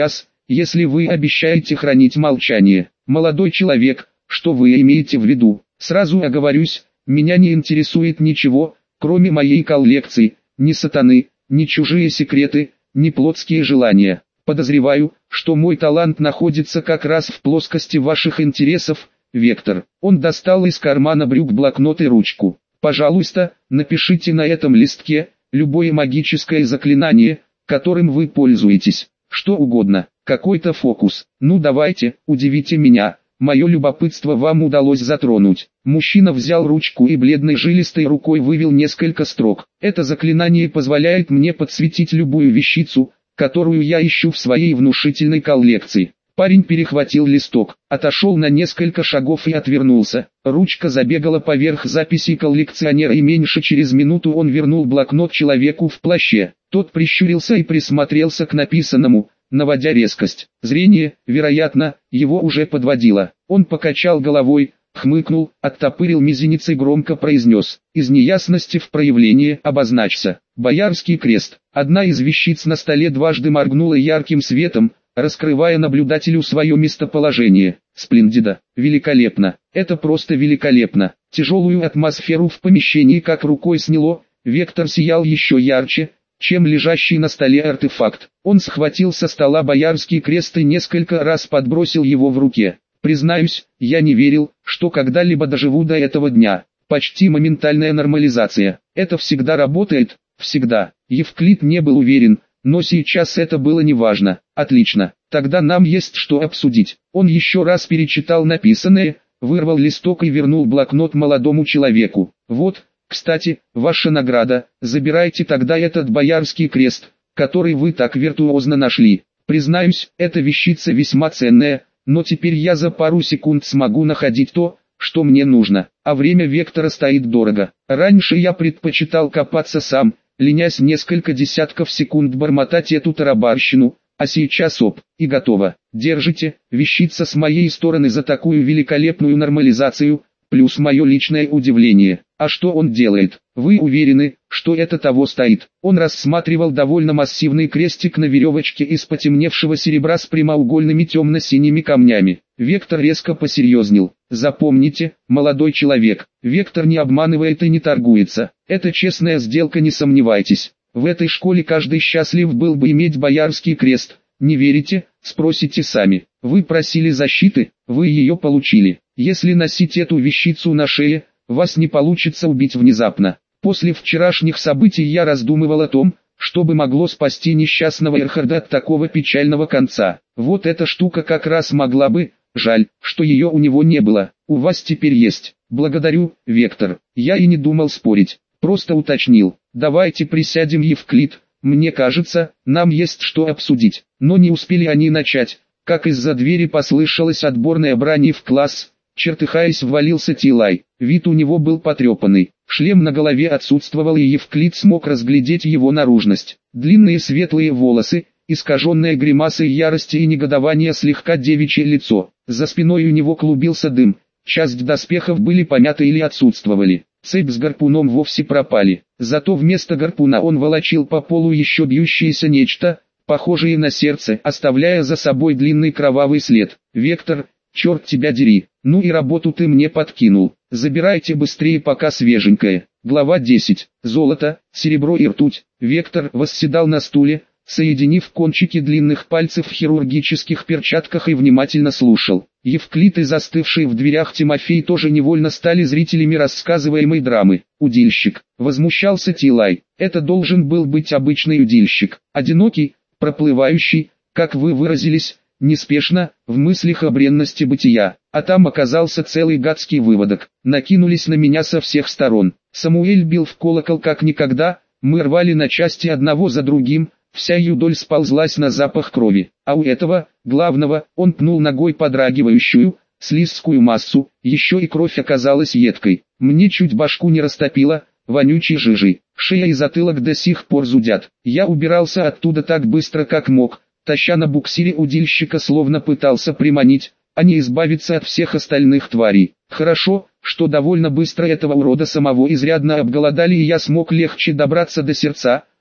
если вы обещаете хранить молчание. Молодой человек, что вы имеете в виду? Сразу оговорюсь, меня не интересует ничего, кроме моей коллекции, ни сатаны, ни чужие секреты, ни плотские желания. Подозреваю, что мой талант находится как раз в плоскости ваших интересов, Вектор. Он достал из кармана брюк блокнот и ручку. Пожалуйста, напишите на этом листке любое магическое заклинание, которым вы пользуетесь. Что угодно, какой-то фокус. Ну давайте, удивите меня. Мое любопытство вам удалось затронуть. Мужчина взял ручку и бледной жилистой рукой вывел несколько строк. Это заклинание позволяет мне подсветить любую вещицу, которую я ищу в своей внушительной коллекции. Парень перехватил листок, отошел на несколько шагов и отвернулся. Ручка забегала поверх записей коллекционера, и меньше через минуту он вернул блокнот человеку в плаще. Тот прищурился и присмотрелся к написанному, наводя резкость. Зрение, вероятно, его уже подводило. Он покачал головой, хмыкнул, оттопырил мизинец и громко произнес: «Из неясности в проявлении обозначься». Боярский крест. Одна из вещиц на столе дважды моргнула ярким светом, раскрывая наблюдателю свое местоположение. Сплендида. Великолепно. Это просто великолепно. Тяжелую атмосферу в помещении как рукой сняло. Вектор сиял еще ярче, чем лежащий на столе артефакт. Он схватил со стола боярский крест и несколько раз подбросил его в руке. Признаюсь, я не верил, что когда-либо доживу до этого дня. Почти моментальная нормализация. Это всегда работает, всегда. Евклид не был уверен, но сейчас это было неважно. Отлично, тогда нам есть что обсудить. Он еще раз перечитал написанное, вырвал листок и вернул блокнот молодому человеку. Вот, кстати, ваша награда, забирайте тогда этот боярский крест, который вы так виртуозно нашли. Признаюсь, эта вещица весьма ценная, но теперь я за пару секунд смогу находить то, что мне нужно, а время Вектора стоит дорого. Раньше я предпочитал копаться сам, ленясь несколько десятков секунд бормотать эту тарабарщину, а сейчас оп, и готово. Держите, вещица с моей стороны за такую великолепную нормализацию, плюс мое личное удивление. А что он делает? Вы уверены, что это того стоит? Он рассматривал довольно массивный крестик на веревочке из потемневшего серебра с прямоугольными темно-синими камнями. Вектор резко посерьезнел. Запомните, молодой человек, Вектор не обманывает и не торгуется. Это честная сделка, не сомневайтесь. В этой школе каждый счастлив был бы иметь боярский крест. Не верите? Спросите сами. Вы просили защиты, вы ее получили. Если носить эту вещицу на шее, вас не получится убить внезапно. После вчерашних событий я раздумывал о том, что бы могло спасти несчастного Эрхарда от такого печального конца. Вот эта штука как раз могла бы, жаль, что ее у него не было. У вас теперь есть. Благодарю, Вектор. Я и не думал спорить, просто уточнил. Давайте присядем, Евклид. Мне кажется, нам есть что обсудить. Но не успели они начать, как из-за двери послышалась отборная брань в класс. Чертыхаясь, ввалился Тилай. Вид у него был потрепанный. Шлем на голове отсутствовал, и Евклид смог разглядеть его наружность. Длинные светлые волосы, искаженная гримасой ярости и негодования слегка девичье лицо. За спиной у него клубился дым. Часть доспехов были помяты или отсутствовали. Цепь с гарпуном вовсе пропали. Зато вместо гарпуна он волочил по полу еще бьющееся нечто, похожее на сердце, оставляя за собой длинный кровавый след. «Вектор, черт тебя дери, ну и работу ты мне подкинул. Забирайте быстрее, пока свеженькое». Глава десять. Золото, серебро и ртуть. Вектор восседал на стуле, соединив кончики длинных пальцев в хирургических перчатках, и внимательно слушал. Евклид и застывший в дверях Тимофей тоже невольно стали зрителями рассказываемой драмы. «Удильщик», — возмущался Тилай, — «это должен был быть обычный удильщик, одинокий, проплывающий, как вы выразились, неспешно, в мыслях о бренности бытия, а там оказался целый гадский выводок. Накинулись на меня со всех сторон. Самуэль бил в колокол как никогда, мы рвали на части одного за другим, вся юдоль сползлась на запах крови, а у этого, главного, он пнул ногой подрагивающую, слизкую массу, еще и кровь оказалась едкой. Мне чуть башку не растопило, вонючей жижей, шея и затылок до сих пор зудят. Я убирался оттуда так быстро как мог, таща на буксире удильщика, словно пытался приманить, а не избавиться от всех остальных тварей. Хорошо, что довольно быстро этого урода самого изрядно обголодали, и я смог легче добраться до сердца,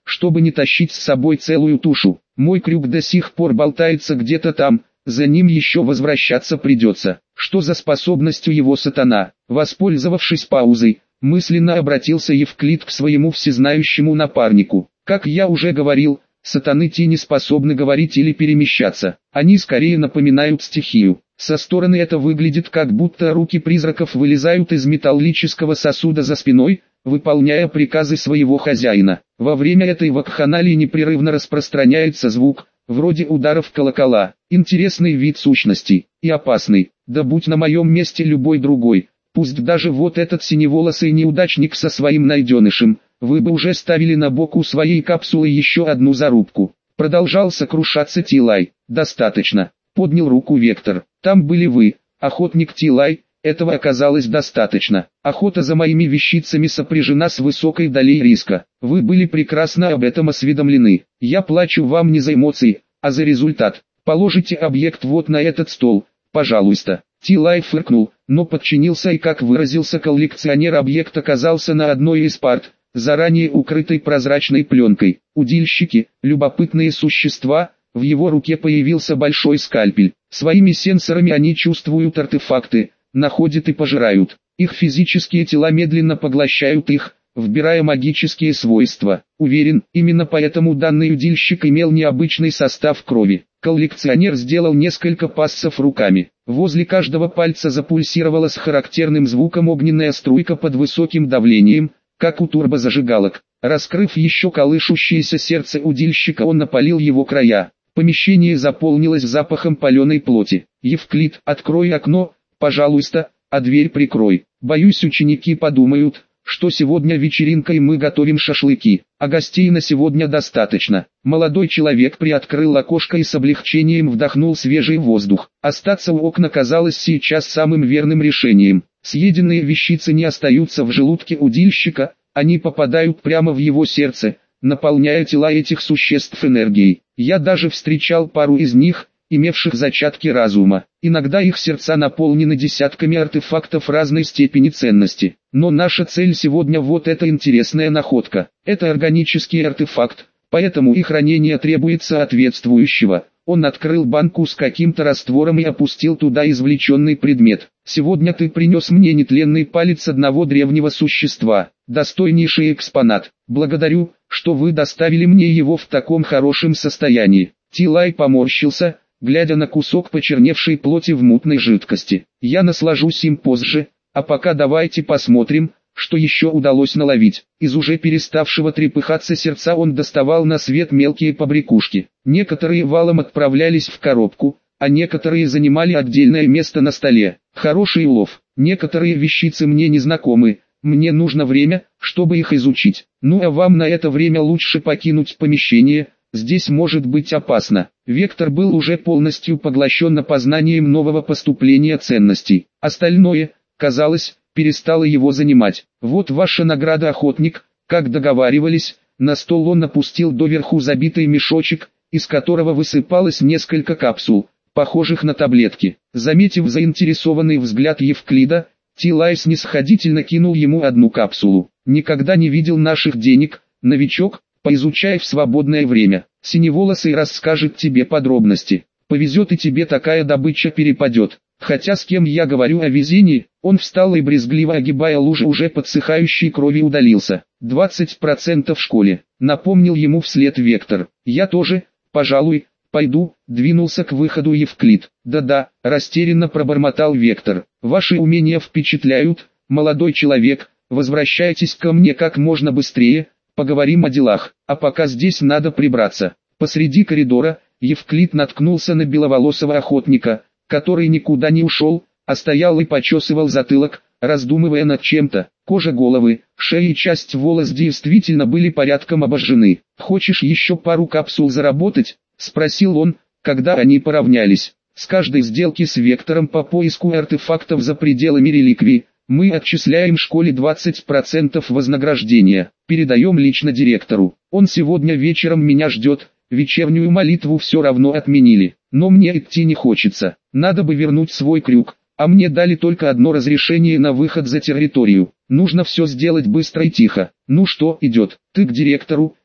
чтобы не тащить с собой целую тушу. Мой крюк до сих пор болтается где-то там, за ним еще возвращаться придется. Что за способностью его сатана? Воспользовавшись паузой, мысленно обратился Евклид к своему всезнающему напарнику. Как я уже говорил, сатаны те не способны говорить или перемещаться. Они скорее напоминают стихию. Со стороны это выглядит как будто руки призраков вылезают из металлического сосуда за спиной, выполняя приказы своего хозяина. Во время этой вакханалии непрерывно распространяется звук, вроде ударов колокола. Интересный вид сущности, и опасный. Да будь на моем месте любой другой, пусть даже вот этот синеволосый неудачник со своим найденышем, вы бы уже ставили на бок у своей капсулы еще одну зарубку. Продолжал сокрушаться Тилай. Достаточно. Поднял руку Вектор. Там были вы, охотник Тилай. Этого оказалось достаточно. Охота за моими вещицами сопряжена с высокой долей риска. Вы были прекрасно об этом осведомлены. Я плачу вам не за эмоции, а за результат. Положите объект вот на этот стол, пожалуйста. Тилай фыркнул, но подчинился, и, как выразился коллекционер, объект оказался на одной из парт, заранее укрытой прозрачной пленкой. Удильщики, любопытные существа. В его руке появился большой скальпель. Своими сенсорами они чувствуют артефакты, находят и пожирают. Их физические тела медленно поглощают их, вбирая магические свойства. Уверен, именно поэтому данный удильщик имел необычный состав крови. Коллекционер сделал несколько пассов руками. Возле каждого пальца запульсировала с характерным звуком огненная струйка под высоким давлением, как у турбозажигалок. Раскрыв еще колышущееся сердце удильщика, он напалил его края. Помещение заполнилось запахом паленой плоти. «Евклид, открой окно, пожалуйста, а дверь прикрой. Боюсь, ученики подумают, что сегодня вечеринка и мы готовим шашлыки, а гостей на сегодня достаточно». Молодой человек приоткрыл окошко и с облегчением вдохнул свежий воздух. Остаться у окна казалось сейчас самым верным решением. Съеденные вещицы не остаются в желудке удильщика, они попадают прямо в его сердце, наполняя тела этих существ энергией. Я даже встречал пару из них, имевших зачатки разума. Иногда их сердца наполнены десятками артефактов разной степени ценности. Но наша цель сегодня вот эта интересная находка. Это органический артефакт, поэтому и хранение требует соответствующего. Он открыл банку с каким-то раствором и опустил туда извлеченный предмет. «Сегодня ты принес мне нетленный палец одного древнего существа. Достойнейший экспонат. Благодарю, что вы доставили мне его в таком хорошем состоянии». Тилай поморщился, глядя на кусок почерневшей плоти в мутной жидкости. «Я наслажусь им позже, а пока давайте посмотрим, что еще удалось наловить». Из уже переставшего трепыхаться сердца он доставал на свет мелкие побрякушки. Некоторые валом отправлялись в коробку, а некоторые занимали отдельное место на столе. Хороший улов. Некоторые вещицы мне не знакомы, мне нужно время, чтобы их изучить. Ну а вам на это время лучше покинуть помещение, здесь может быть опасно. Вектор был уже полностью поглощен опознанием нового поступления ценностей. Остальное, казалось, перестало его занимать. «Вот ваша награда, охотник», как договаривались, на стол он опустил доверху забитый мешочек, из которого высыпалось несколько капсул, похожих на таблетки. Заметив заинтересованный взгляд Евклида, Тилай снисходительно кинул ему одну капсулу. «Никогда не видел наших денег, новичок, поизучай в свободное время. Синеволосый расскажет тебе подробности. Повезет и тебе такая добыча перепадет». Хотя с кем я говорю о везении, он встал и, брезгливо огибая лужи уже подсыхающей крови, удалился. «Двадцать процентов в школе», напомнил ему вслед Вектор. «Я тоже, пожалуй, пойду», двинулся к выходу Евклид. «Да-да», растерянно пробормотал Вектор. «Ваши умения впечатляют, молодой человек, возвращайтесь ко мне как можно быстрее, поговорим о делах, а пока здесь надо прибраться». Посреди коридора Евклид наткнулся на беловолосого охотника, который никуда не ушел, а стоял и почесывал затылок, раздумывая над чем-то. Кожа головы, шея и часть волос действительно были порядком обожжены. «Хочешь еще пару капсул заработать?» — спросил он, когда они поравнялись. «С каждой сделки с Вектором по поиску артефактов за пределами реликвий, мы отчисляем школе двадцать процентов вознаграждения, передаем лично директору. Он сегодня вечером меня ждет». Вечернюю молитву все равно отменили, но мне идти не хочется. Надо бы вернуть свой крюк, а мне дали только одно разрешение на выход за территорию. Нужно все сделать быстро и тихо. «Ну что, идет, ты к директору?»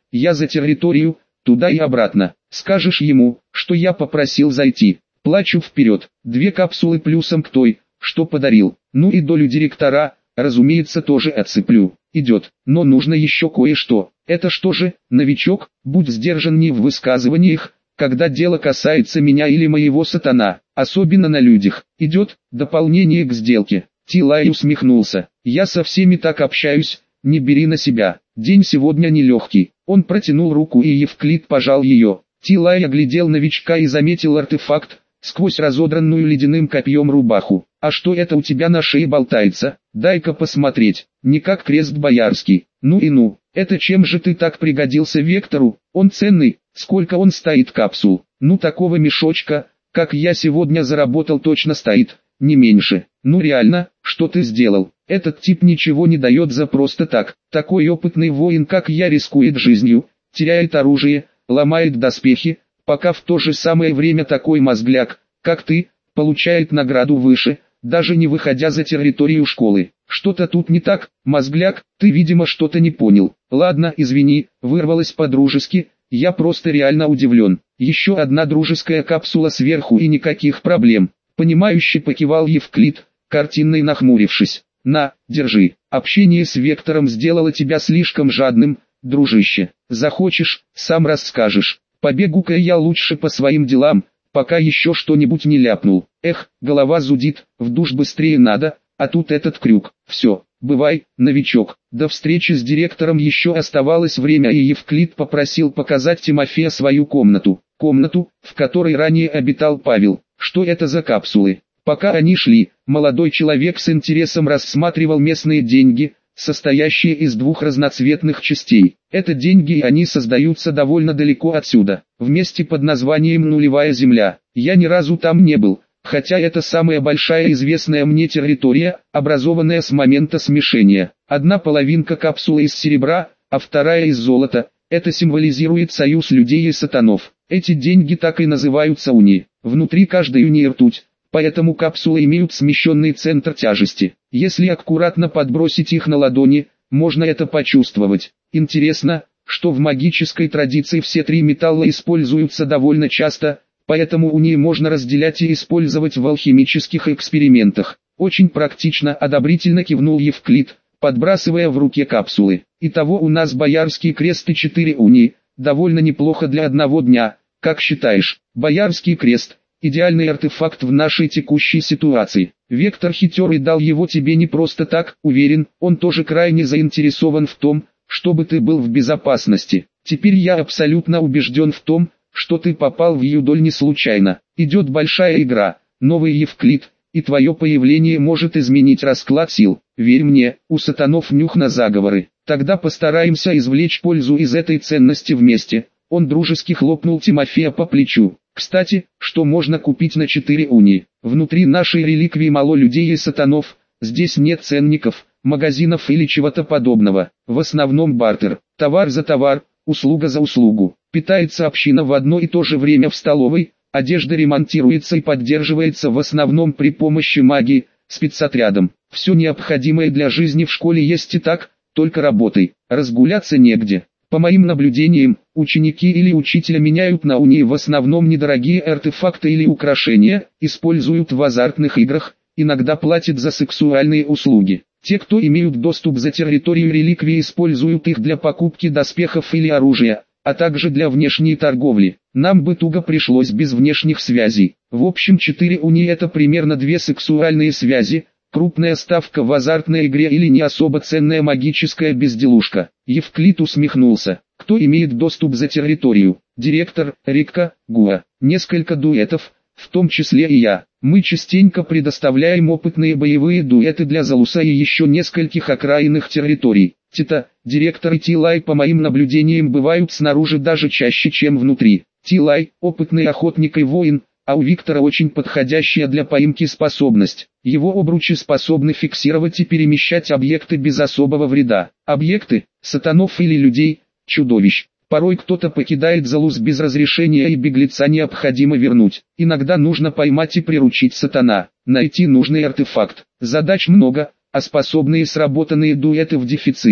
я за территорию, туда и обратно. Скажешь ему, что я попросил зайти. Плачу вперед. Две капсулы плюсом к той, что подарил. Ну и долю директора, разумеется, тоже отсыплю. Идет, но нужно еще кое-что. Это что же, новичок, будь сдержан не в высказываниях, когда дело касается меня или моего сатана, особенно на людях. Идет, дополнение к сделке. Тилай усмехнулся. Я со всеми так общаюсь, не бери на себя. День сегодня нелегкий. Он протянул руку и Евклид пожал ее. Тилай оглядел новичка и заметил артефакт, сквозь разодранную ледяным копьем рубаху. «А что это у тебя на шее болтается? Дай-ка посмотреть. Не как крест боярский. Ну и ну, это чем же ты так пригодился Вектору? Он ценный, сколько он стоит капсул? Ну такого мешочка, как я сегодня заработал, точно стоит, не меньше. Ну реально, что ты сделал? Этот тип ничего не дает за просто так. Такой опытный воин, как я, рискует жизнью, теряет оружие, ломает доспехи, пока в то же самое время такой мозгляк, как ты, получает награду выше, даже не выходя за территорию школы. Что-то тут не так, мозгляк, ты, видимо, что-то не понял. Ладно, извини, вырвалось по-дружески, я просто реально удивлен. Еще одна дружеская капсула сверху и никаких проблем. Понимающе покивал Евклид, картинно нахмурившись. На, держи. Общение с Вектором сделало тебя слишком жадным, дружище. Захочешь, сам расскажешь. Побегу-ка я лучше по своим делам, пока еще что-нибудь не ляпнул. Эх, голова зудит, в душ быстрее надо, а тут этот крюк. Все, бывай, новичок. До встречи с директором еще оставалось время, и Евклид попросил показать Тимофея свою комнату. Комнату, в которой ранее обитал Павел. Что это за капсулы? Пока они шли, молодой человек с интересом рассматривал местные деньги, состоящие из двух разноцветных частей. Это деньги, и они создаются довольно далеко отсюда, в месте под названием Нулевая Земля. Я ни разу там не был, хотя это самая большая известная мне территория, образованная с момента смешения. Одна половинка капсулы из серебра, а вторая из золота. Это символизирует союз людей и сатанов. Эти деньги так и называются уни. Внутри каждой уни ртуть. Поэтому капсулы имеют смещенный центр тяжести. Если аккуратно подбросить их на ладони, можно это почувствовать. Интересно, что в магической традиции все три металла используются довольно часто, поэтому уни можно разделять и использовать в алхимических экспериментах. Очень практично, одобрительно кивнул Евклид, подбрасывая в руке капсулы. Итого у нас боярский крест и четыре уни, довольно неплохо для одного дня, как считаешь? Боярский крест. Идеальный артефакт в нашей текущей ситуации. Вектор хитрый дал его тебе не просто так, уверен, он тоже крайне заинтересован в том, чтобы ты был в безопасности. Теперь я абсолютно убежден в том, что ты попал в Юдоль не случайно. Идет большая игра, новый Евклид, и твое появление может изменить расклад сил. Верь мне, у сатанов нюх на заговоры. Тогда постараемся извлечь пользу из этой ценности вместе. Он дружески хлопнул Тимофея по плечу. Кстати, что можно купить на четыре уни? Внутри нашей реликвии мало людей и сатанов, здесь нет ценников, магазинов или чего-то подобного. В основном бартер, товар за товар, услуга за услугу. Питается община в одно и то же время в столовой, одежда ремонтируется и поддерживается в основном при помощи магии, спецотрядом. Все необходимое для жизни в школе есть и так, только работай, разгуляться негде. По моим наблюдениям, ученики или учителя меняют на уни в основном недорогие артефакты или украшения, используют в азартных играх, иногда платят за сексуальные услуги. Те, кто имеют доступ за территорию реликвии, используют их для покупки доспехов или оружия, а также для внешней торговли. Нам бы туго пришлось без внешних связей. В общем, четыре уни это примерно две сексуальные связи, крупная ставка в азартной игре или не особо ценная магическая безделушка. Евклид усмехнулся. Кто имеет доступ за территорию? Директор, Рикка, Гуа. Несколько дуэтов, в том числе и я. Мы частенько предоставляем опытные боевые дуэты для Залуса и еще нескольких окраинных территорий. Тита, директор и Тилай по моим наблюдениям бывают снаружи даже чаще, чем внутри. Тилай, опытный охотник и воин, а у Виктора очень подходящая для поимки способность. Его обручи способны фиксировать и перемещать объекты без особого вреда. Объекты, сатанов или людей, чудовищ. Порой кто-то покидает Залус без разрешения и беглеца необходимо вернуть. Иногда нужно поймать и приручить сатана, найти нужный артефакт. Задач много, а способные сработанные дуэты в дефиците.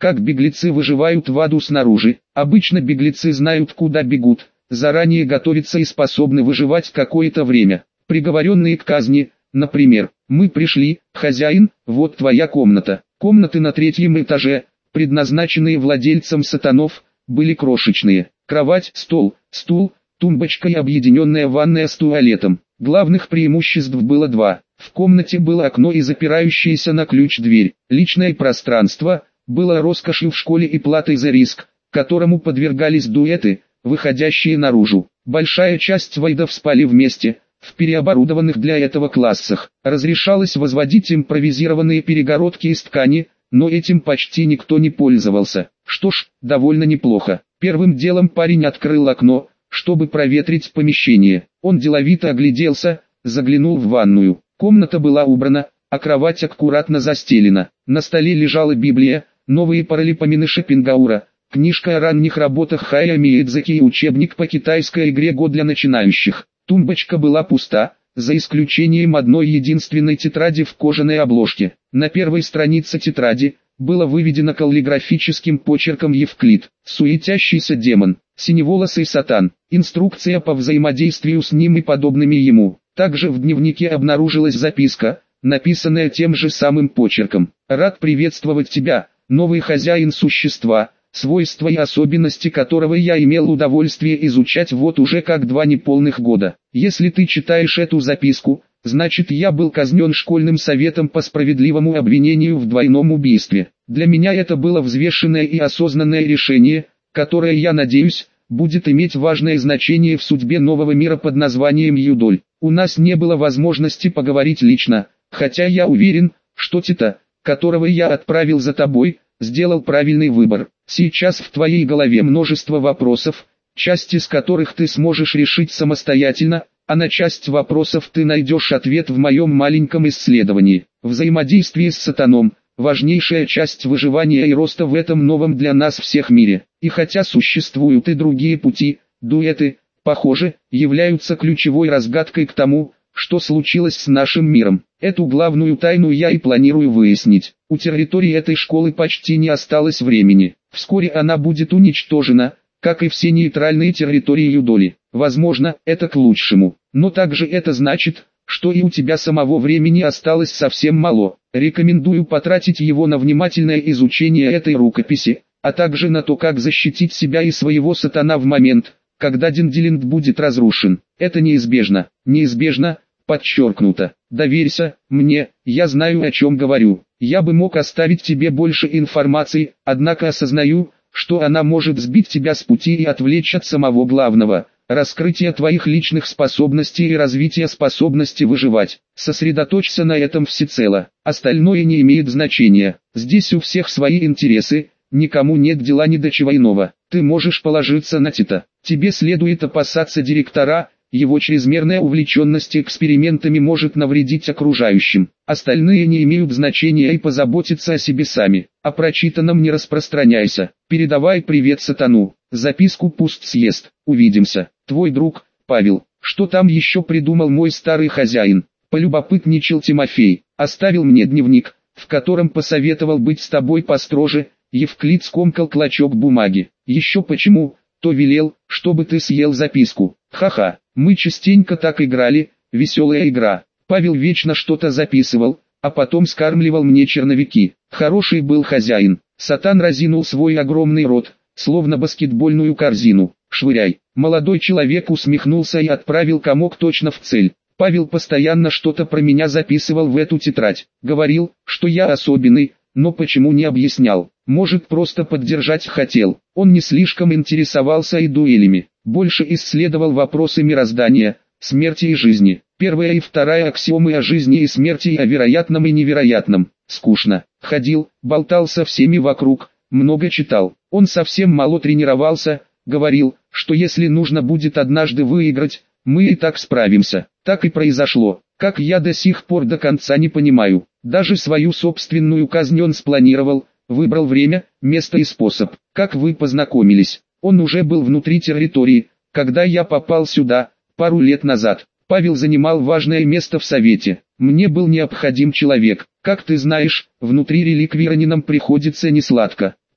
Как беглецы выживают в аду снаружи? Обычно беглецы знают, куда бегут, заранее готовятся и способны выживать какое-то время. Приговоренные к казни, например, мы пришли, хозяин, вот твоя комната. Комнаты на третьем этаже, предназначенные владельцам сатанов, были крошечные. Кровать, стол, стул, тумбочка и объединенная ванная с туалетом. Главных преимуществ было два. В комнате было окно и запирающаяся на ключ дверь. Личное пространство было роскошью в школе и платой за риск, которому подвергались дуэты, выходящие наружу. Большая часть вайдов спали вместе, в переоборудованных для этого классах. Разрешалось возводить импровизированные перегородки из ткани, но этим почти никто не пользовался. Что ж, довольно неплохо. Первым делом парень открыл окно, чтобы проветрить помещение. Он деловито огляделся, заглянул в ванную. Комната была убрана, а кровать аккуратно застелена. На столе лежала Библия, новые паралипомены Шопенгауэра, книжка о ранних работах Хаяо Миядзаки и учебник по китайской игре Го для начинающих. Тумбочка была пуста, за исключением одной единственной тетради в кожаной обложке. На первой странице тетради было выведено каллиграфическим почерком Евклид: суетящийся демон, синеволосый сатан, инструкция по взаимодействию с ним и подобными ему. Также в дневнике обнаружилась записка, написанная тем же самым почерком: «Рад приветствовать тебя, новый хозяин существа, свойства и особенности которого я имел удовольствие изучать вот уже как два неполных года. Если ты читаешь эту записку, значит я был казнен школьным советом по справедливому обвинению в двойном убийстве. Для меня это было взвешенное и осознанное решение, которое, я надеюсь, будет иметь важное значение в судьбе нового мира под названием Юдоль. У нас не было возможности поговорить лично, хотя я уверен, что Тита, которого я отправил за тобой, сделал правильный выбор. Сейчас в твоей голове множество вопросов, часть из которых ты сможешь решить самостоятельно, а на часть вопросов ты найдешь ответ в моем маленьком исследовании. Взаимодействие с сатаном – важнейшая часть выживания и роста в этом новом для нас всех мире. И хотя существуют и другие пути, дуэты, похоже, являются ключевой разгадкой к тому, что случилось с нашим миром. Эту главную тайну я и планирую выяснить. У территории этой школы почти не осталось времени. Вскоре она будет уничтожена, как и все нейтральные территории Юдоли. Возможно, это к лучшему. Но также это значит, что и у тебя самого времени осталось совсем мало. Рекомендую потратить его на внимательное изучение этой рукописи, а также на то, как защитить себя и своего сатана в момент, когда Динделинд будет разрушен. Это неизбежно, неизбежно, подчеркнуто. Доверься мне, я знаю, о чем говорю. Я бы мог оставить тебе больше информации, однако осознаю, что она может сбить тебя с пути и отвлечь от самого главного – раскрытия твоих личных способностей и развития способности выживать. Сосредоточься на этом всецело, остальное не имеет значения. Здесь у всех свои интересы, никому нет дела ни до чего иного. Ты можешь положиться на Тита. Тебе следует опасаться директора, его чрезмерная увлеченность экспериментами может навредить окружающим. Остальные не имеют значения и позаботиться о себе сами. О прочитанном не распространяйся. Передавай привет сатану. Записку пусть съест. Увидимся. Твой друг, Павел. Что там еще придумал мой старый хозяин? Полюбопытничал Тимофей. Оставил мне дневник, в котором посоветовал быть с тобой построже. Евклид скомкал клочок бумаги. Еще почему? То велел, чтобы ты съел записку. Ха-ха, мы частенько так играли, веселая игра. Павел вечно что-то записывал, а потом скармливал мне черновики. Хороший был хозяин. Сатан разинул свой огромный рот, словно баскетбольную корзину. Швыряй. Молодой человек усмехнулся и отправил комок точно в цель. Павел постоянно что-то про меня записывал в эту тетрадь. Говорил, что я особенный, но почему не объяснял. Может, просто поддержать хотел. Он не слишком интересовался и дуэлями. Больше исследовал вопросы мироздания, смерти и жизни. Первая и вторая аксиомы о жизни и смерти и о вероятном и невероятном. Скучно. Ходил, болтался всеми вокруг, много читал. Он совсем мало тренировался, говорил, что если нужно будет однажды выиграть, мы и так справимся. Так и произошло. Как я до сих пор до конца не понимаю. Даже свою собственную казнь он спланировал, выбрал время, место и способ. Как вы познакомились? Он уже был внутри территории, когда я попал сюда, пару лет назад. Павел занимал важное место в совете. Мне был необходим человек. Как ты знаешь, внутри реликвиранинам приходится несладко.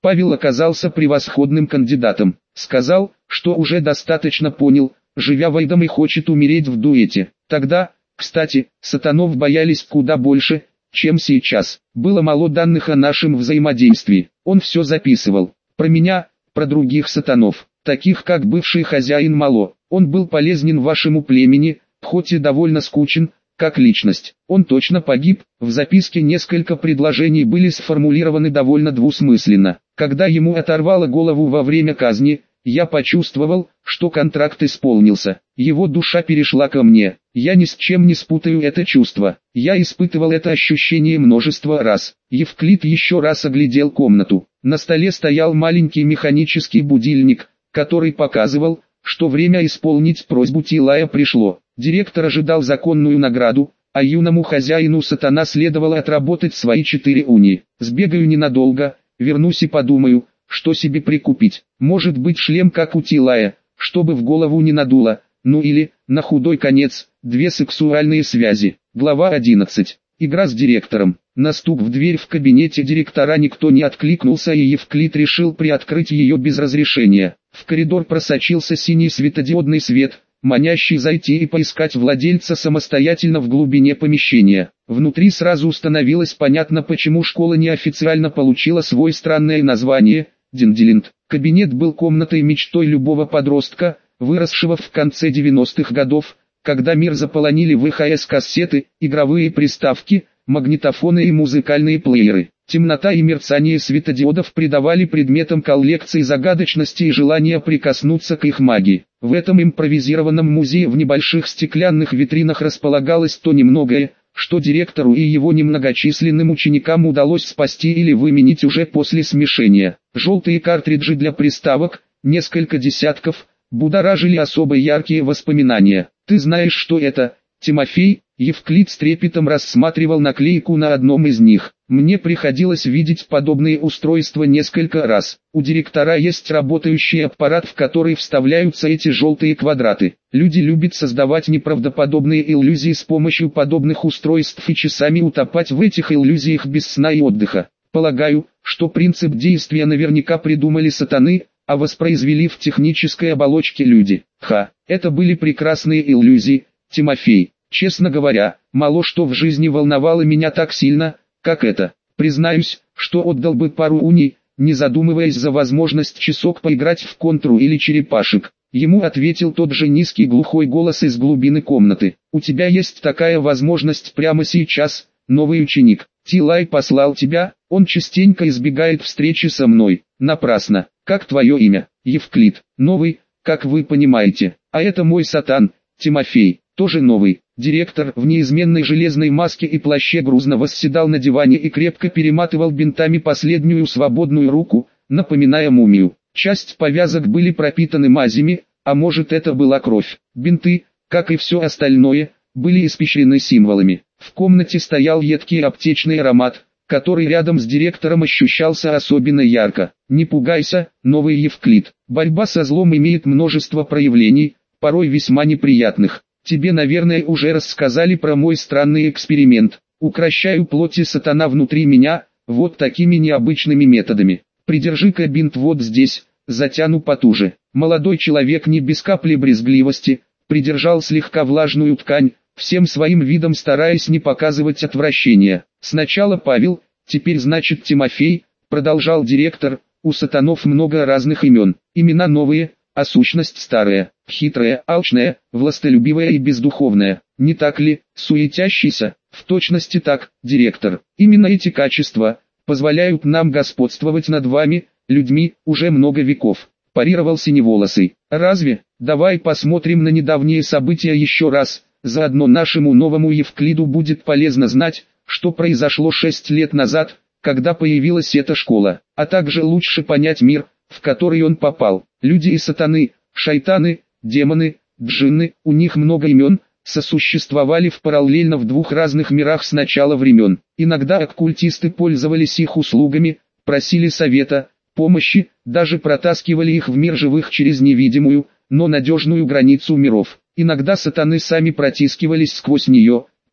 Павел оказался превосходным кандидатом. Сказал, что уже достаточно понял, живя Вайдом и хочет умереть в дуэте. Тогда, кстати, сатанов боялись куда больше, чем сейчас. Было мало данных о нашем взаимодействии. Он все записывал. Про меня, про других сатанов, таких как бывший хозяин Мало. Он был полезен вашему племени, хоть и довольно скучен, как личность. Он точно погиб. В записке несколько предложений были сформулированы довольно двусмысленно. Когда ему оторвало голову во время казни, я почувствовал, что контракт исполнился. Его душа перешла ко мне. Я ни с чем не спутаю это чувство. Я испытывал это ощущение множество раз. Евклид еще раз оглядел комнату. На столе стоял маленький механический будильник, который показывал, что время исполнить просьбу Тилая пришло. Директор ожидал законную награду, а юному хозяину сатана следовало отработать свои четыре уни. Сбегаю ненадолго, вернусь и подумаю, что себе прикупить. Может быть шлем как у Тилая, чтобы в голову не надуло, ну или, на худой конец, две сексуальные связи. Глава одиннадцать. Игра с директором. На стук в дверь в кабинете директора никто не откликнулся, и Евклид решил приоткрыть ее без разрешения. В коридор просочился синий светодиодный свет, манящий зайти и поискать владельца самостоятельно в глубине помещения. Внутри сразу становилось понятно, почему школа неофициально получила свое странное название – Динделинд. Кабинет был комнатой мечтой любого подростка, выросшего в конце девяностых годов, когда мир заполонили вэ ха эс-кассеты, игровые приставки, магнитофоны и музыкальные плееры. Темнота и мерцание светодиодов придавали предметам коллекции загадочности и желание прикоснуться к их магии. В этом импровизированном музее в небольших стеклянных витринах располагалось то немногое, что директору и его немногочисленным ученикам удалось спасти или выменить уже после смешения. Желтые картриджи для приставок, несколько десятков, будоражили особо яркие воспоминания. «Ты знаешь, что это, Тимофей?» Евклид с трепетом рассматривал наклейку на одном из них. «Мне приходилось видеть подобные устройства несколько раз. У директора есть работающий аппарат, в который вставляются эти желтые квадраты. Люди любят создавать неправдоподобные иллюзии с помощью подобных устройств и часами утопать в этих иллюзиях без сна и отдыха. Полагаю, что принцип действия наверняка придумали сатаны, а воспроизвели в технической оболочке люди. Ха, это были прекрасные иллюзии, Тимофей. Честно говоря, мало что в жизни волновало меня так сильно, как это. Признаюсь, что отдал бы пару уний, не задумываясь за возможность часок поиграть в контру или черепашек». Ему ответил тот же низкий глухой голос из глубины комнаты. «У тебя есть такая возможность прямо сейчас, новый ученик. Тилай послал тебя, он частенько избегает встречи со мной. Напрасно. Как твое имя?» «Евклид. Новый, как вы понимаете. А это мой сатан, Тимофей, тоже новый». Директор в неизменной железной маске и плаще грузно восседал на диване и крепко перематывал бинтами последнюю свободную руку, напоминая мумию. Часть повязок были пропитаны мазями, а может это была кровь. Бинты, как и все остальное, были испещрены символами. В комнате стоял едкий аптечный аромат, который рядом с директором ощущался особенно ярко. «Не пугайся, новый Евклид. Борьба со злом имеет множество проявлений, порой весьма неприятных. Тебе, наверное, уже рассказали про мой странный эксперимент. Укращаю плоти сатана внутри меня, вот такими необычными методами. Придержи-ка бинт вот здесь, затяну потуже». Молодой человек не без капли брезгливости, придержал слегка влажную ткань, всем своим видом стараясь не показывать отвращения. «Сначала Павел, теперь значит Тимофей», продолжал директор, «у сатанов много разных имен, имена новые, а сущность старая, хитрая, алчная, властолюбивая и бездуховная. Не так ли, суетящийся?» «В точности так, директор. Именно эти качества позволяют нам господствовать над вами, людьми, уже много веков», парировал Синеволосый. «Разве? Давай посмотрим на недавние события еще раз. Заодно нашему новому Евклиду будет полезно знать, что произошло шесть лет назад, когда появилась эта школа, а также лучше понять мир, в который он попал. Люди и сатаны, шайтаны, демоны, джинны, у них много имен, сосуществовали в параллельно в двух разных мирах с начала времен. Иногда оккультисты пользовались их услугами, просили совета, помощи, даже протаскивали их в мир живых через невидимую, но надежную границу миров. Иногда сатаны сами протискивались сквозь нее,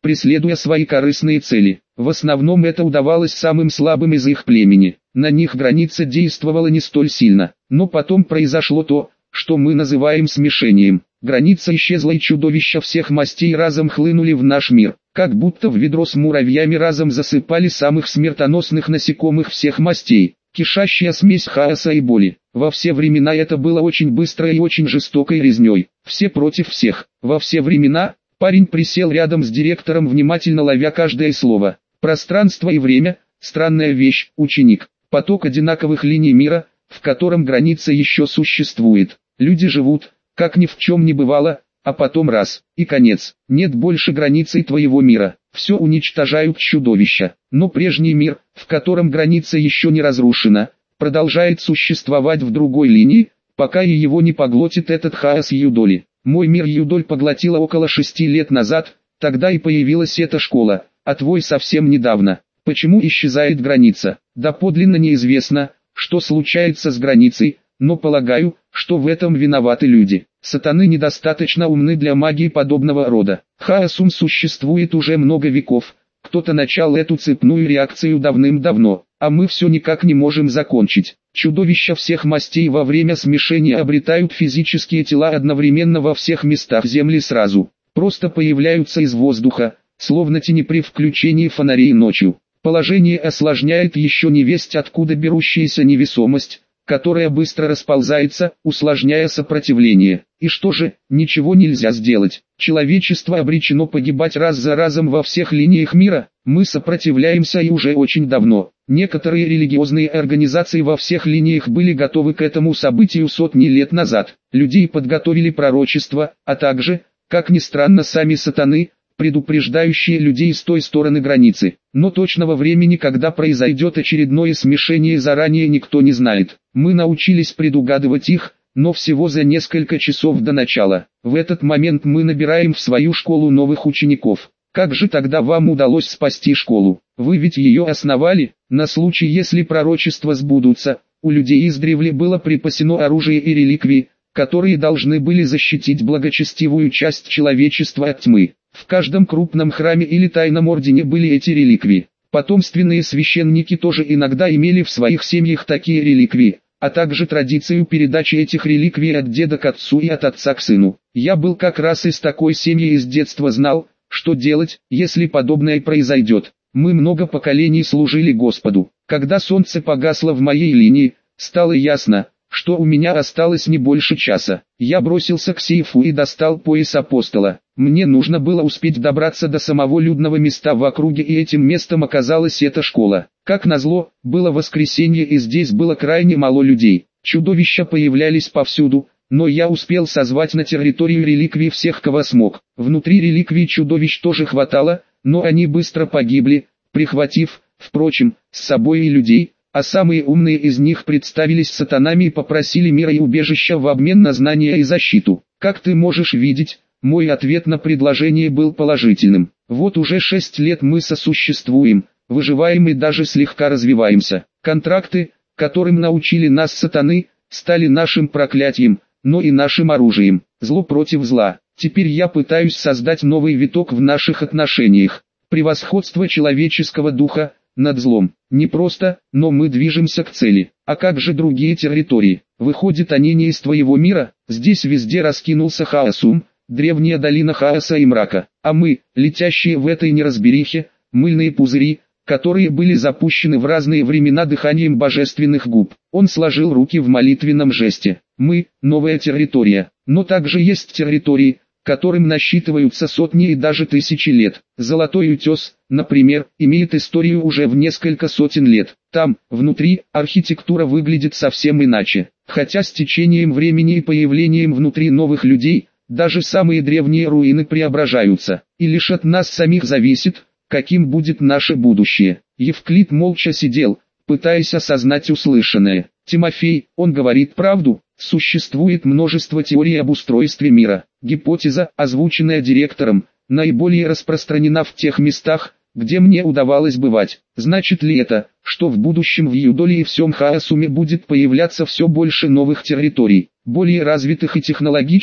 преследуя свои корыстные цели. В основном это удавалось самым слабым из их племени. На них граница действовала не столь сильно. Но потом произошло то, что мы называем смешением. Граница исчезла, и чудовища всех мастей разом хлынули в наш мир. Как будто в ведро с муравьями разом засыпали самых смертоносных насекомых всех мастей. Кишащая смесь хаоса и боли. Во все времена это было очень быстрой и очень жестокой резней. Все против всех. Во все времена парень присел рядом с директором, внимательно ловя каждое слово. Пространство и время – странная вещь, ученик. Поток одинаковых линий мира, в котором граница еще существует. Люди живут, как ни в чем не бывало, а потом раз, и конец. Нет больше границы твоего мира. Все уничтожают чудовища. Но прежний мир, в котором граница еще не разрушена, продолжает существовать в другой линии, пока и его не поглотит этот хаос Юдоли. Мой мир Юдоль поглотила около шести лет назад, тогда и появилась эта школа, а твой совсем недавно. Почему исчезает граница? Доподлинно неизвестно, что случается с границей, но полагаю, что в этом виноваты люди. Сатаны недостаточно умны для магии подобного рода. Хаосум существует уже много веков, кто-то начал эту цепную реакцию давным-давно, а мы все никак не можем закончить. Чудовища всех мастей во время смешения обретают физические тела одновременно во всех местах Земли сразу. Просто появляются из воздуха, словно тени при включении фонарей ночью. Положение осложняет еще невесть откуда берущаяся невесомость, которая быстро расползается, усложняя сопротивление. И что же, ничего нельзя сделать. Человечество обречено погибать раз за разом во всех линиях мира. Мы сопротивляемся и уже очень давно. Некоторые религиозные организации во всех линиях были готовы к этому событию сотни лет назад. Людей подготовили пророчества, а также, как ни странно, сами сатаны, предупреждающие людей с той стороны границы. Но точного времени, когда произойдет очередное смешение, заранее никто не знает. Мы научились предугадывать их, но всего за несколько часов до начала. В этот момент мы набираем в свою школу новых учеников. Как же тогда вам удалось спасти школу? Вы ведь ее основали, на случай, если пророчества сбудутся. У людей издревле было припасено оружие и реликвии, которые должны были защитить благочестивую часть человечества от тьмы. В каждом крупном храме или тайном ордене были эти реликвии. Потомственные священники тоже иногда имели в своих семьях такие реликвии, а также традицию передачи этих реликвий от деда к отцу и от отца к сыну. Я был как раз из такой семьи и с детства знал, что делать, если подобное произойдет. Мы много поколений служили Господу. Когда солнце погасло в моей линии, стало ясно, что у меня осталось не больше часа. Я бросился к сейфу и достал пояс апостола. Мне нужно было успеть добраться до самого людного места в округе, и этим местом оказалась эта школа. Как назло, было воскресенье, и здесь было крайне мало людей. Чудовища появлялись повсюду, но я успел созвать на территорию реликвий всех, кого смог. Внутри реликвий чудовищ тоже хватало, но они быстро погибли, прихватив, впрочем, с собой и людей, а самые умные из них представились сатанами и попросили мира и убежища в обмен на знания и защиту. Как ты можешь видеть, мой ответ на предложение был положительным. Вот уже шесть лет мы сосуществуем, выживаем и даже слегка развиваемся. Контракты, которым научили нас сатаны, стали нашим проклятием, но и нашим оружием. Зло против зла. Теперь я пытаюсь создать новый виток в наших отношениях. Превосходство человеческого духа над злом. Не просто, но мы движемся к цели. А как же другие территории? Выходит, они не из твоего мира? Здесь везде раскинулся хаосум, древняя долина хаоса и мрака. А мы, летящие в этой неразберихе, мыльные пузыри, которые были запущены в разные времена дыханием божественных губ. Он сложил руки в молитвенном жесте. Мы – новая территория. Но также есть территории, которым насчитываются сотни и даже тысячи лет. Золотой утес, например, имеет историю уже в несколько сотен лет. Там, внутри, архитектура выглядит совсем иначе. Хотя с течением времени и появлением внутри новых людей, даже самые древние руины преображаются. И лишь от нас самих зависит, каким будет наше будущее. Евклид молча сидел, пытаясь осознать услышанное. Тимофей, он говорит правду. Существует множество теорий об устройстве мира. Гипотеза, озвученная директором, наиболее распространена в тех местах, где мне удавалось бывать. Значит ли это, что в будущем в Юдоле и всем хаосуме будет появляться все больше новых территорий, более развитых и технологичных?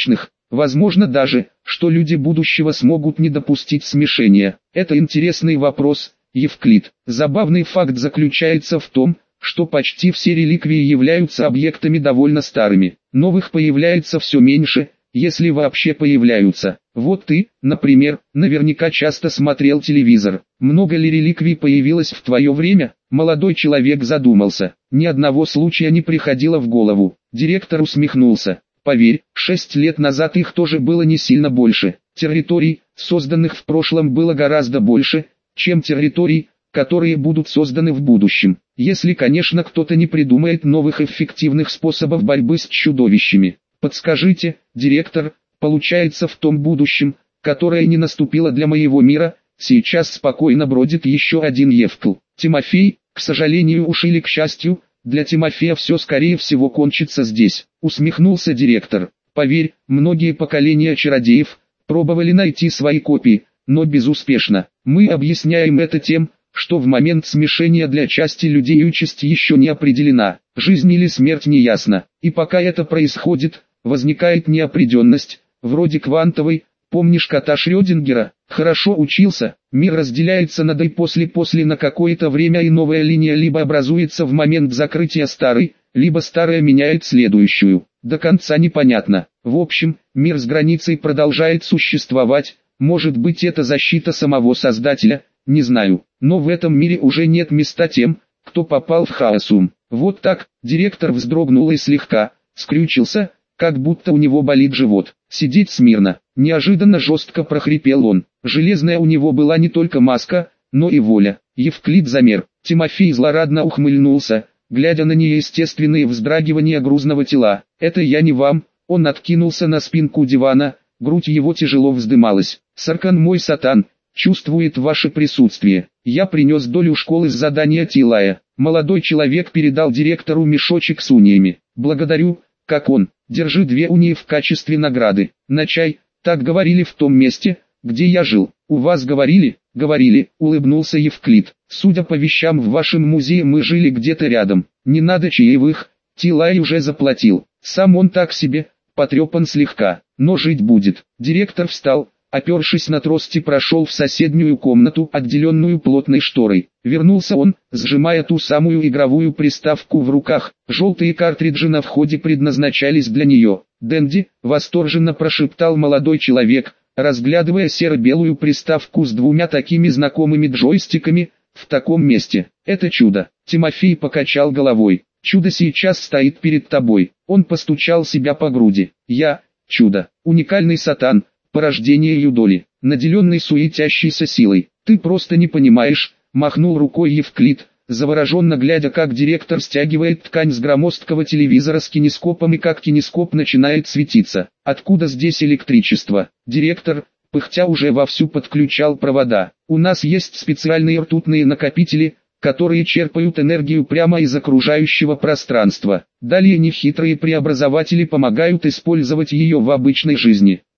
Возможно даже, что люди будущего смогут не допустить смешения. Это интересный вопрос, Евклид. Забавный факт заключается в том, что почти все реликвии являются объектами довольно старыми. Новых появляется все меньше, если вообще появляются. Вот ты, например, наверняка часто смотрел телевизор. Много ли реликвий появилось в твое время? Молодой человек задумался. Ни одного случая не приходило в голову. Директор усмехнулся. Поверь, шесть лет назад их тоже было не сильно больше. Территорий, созданных в прошлом, было гораздо больше, чем территорий, которые будут созданы в будущем. Если, конечно, кто-то не придумает новых эффективных способов борьбы с чудовищами. Подскажите, директор, получается в том будущем, которое не наступило для моего мира, сейчас спокойно бродит еще один Евкл. Тимофей, к сожалению уж или к счастью, для Тимофея все скорее всего кончится здесь. Усмехнулся директор. Поверь, многие поколения чародеев пробовали найти свои копии, но безуспешно. Мы объясняем это тем, что в момент смешения для части людей участь еще не определена, жизнь или смерть не ясно, и пока это происходит, возникает неопределенность, вроде квантовой. Помнишь кота Шрёдингера? Хорошо учился, мир разделяется на до и после-после на какое-то время, и новая линия либо образуется в момент закрытия старой, либо старая меняет следующую. До конца непонятно. В общем, мир с границей продолжает существовать, может быть это защита самого Создателя, не знаю, но в этом мире уже нет места тем, кто попал в Хаосум. Вот так, директор вздрогнул и слегка скрючился, как будто у него болит живот. Сидеть смирно. Неожиданно жестко прохрипел он. Железная у него была не только маска, но и воля. Евклид замер. Тимофей злорадно ухмыльнулся, глядя на неестественные вздрагивания грузного тела. «Это я не вам». Он откинулся на спинку дивана, грудь его тяжело вздымалась. «Саркан мой сатан, чувствует ваше присутствие. Я принес долю школы с задания Тилая». Молодой человек передал директору мешочек с униями. «Благодарю, как он. Держи две унии в качестве награды. На чай, так говорили в том месте, где я жил». «У вас говорили?» «Говорили», улыбнулся Евклид. «Судя по вещам в вашем музее, мы жили где-то рядом. Не надо чаевых, Тилай уже заплатил. Сам он так себе, потрепан слегка, но жить будет». Директор встал, опершись на трости, прошел в соседнюю комнату, отделенную плотной шторой. Вернулся он, сжимая ту самую игровую приставку в руках. Желтые картриджи на входе предназначались для нее. «Дэнди», восторженно прошептал молодой человек, разглядывая серо-белую приставку с двумя такими знакомыми джойстиками, в таком месте. «Это чудо». Тимофей покачал головой. «Чудо сейчас стоит перед тобой». Он постучал себя по груди. «Я, чудо, уникальный сатан, порождение Юдоли, наделенный суетящейся силой. Ты просто не понимаешь», махнул рукой Евклид, завороженно глядя, как директор стягивает ткань с громоздкого телевизора с кинескопом и как кинескоп начинает светиться. «Откуда здесь электричество?» Директор, пыхтя, уже вовсю подключал провода. «У нас есть специальные ртутные накопители, которые черпают энергию прямо из окружающего пространства. Далее нехитрые преобразователи помогают использовать ее в обычной жизни.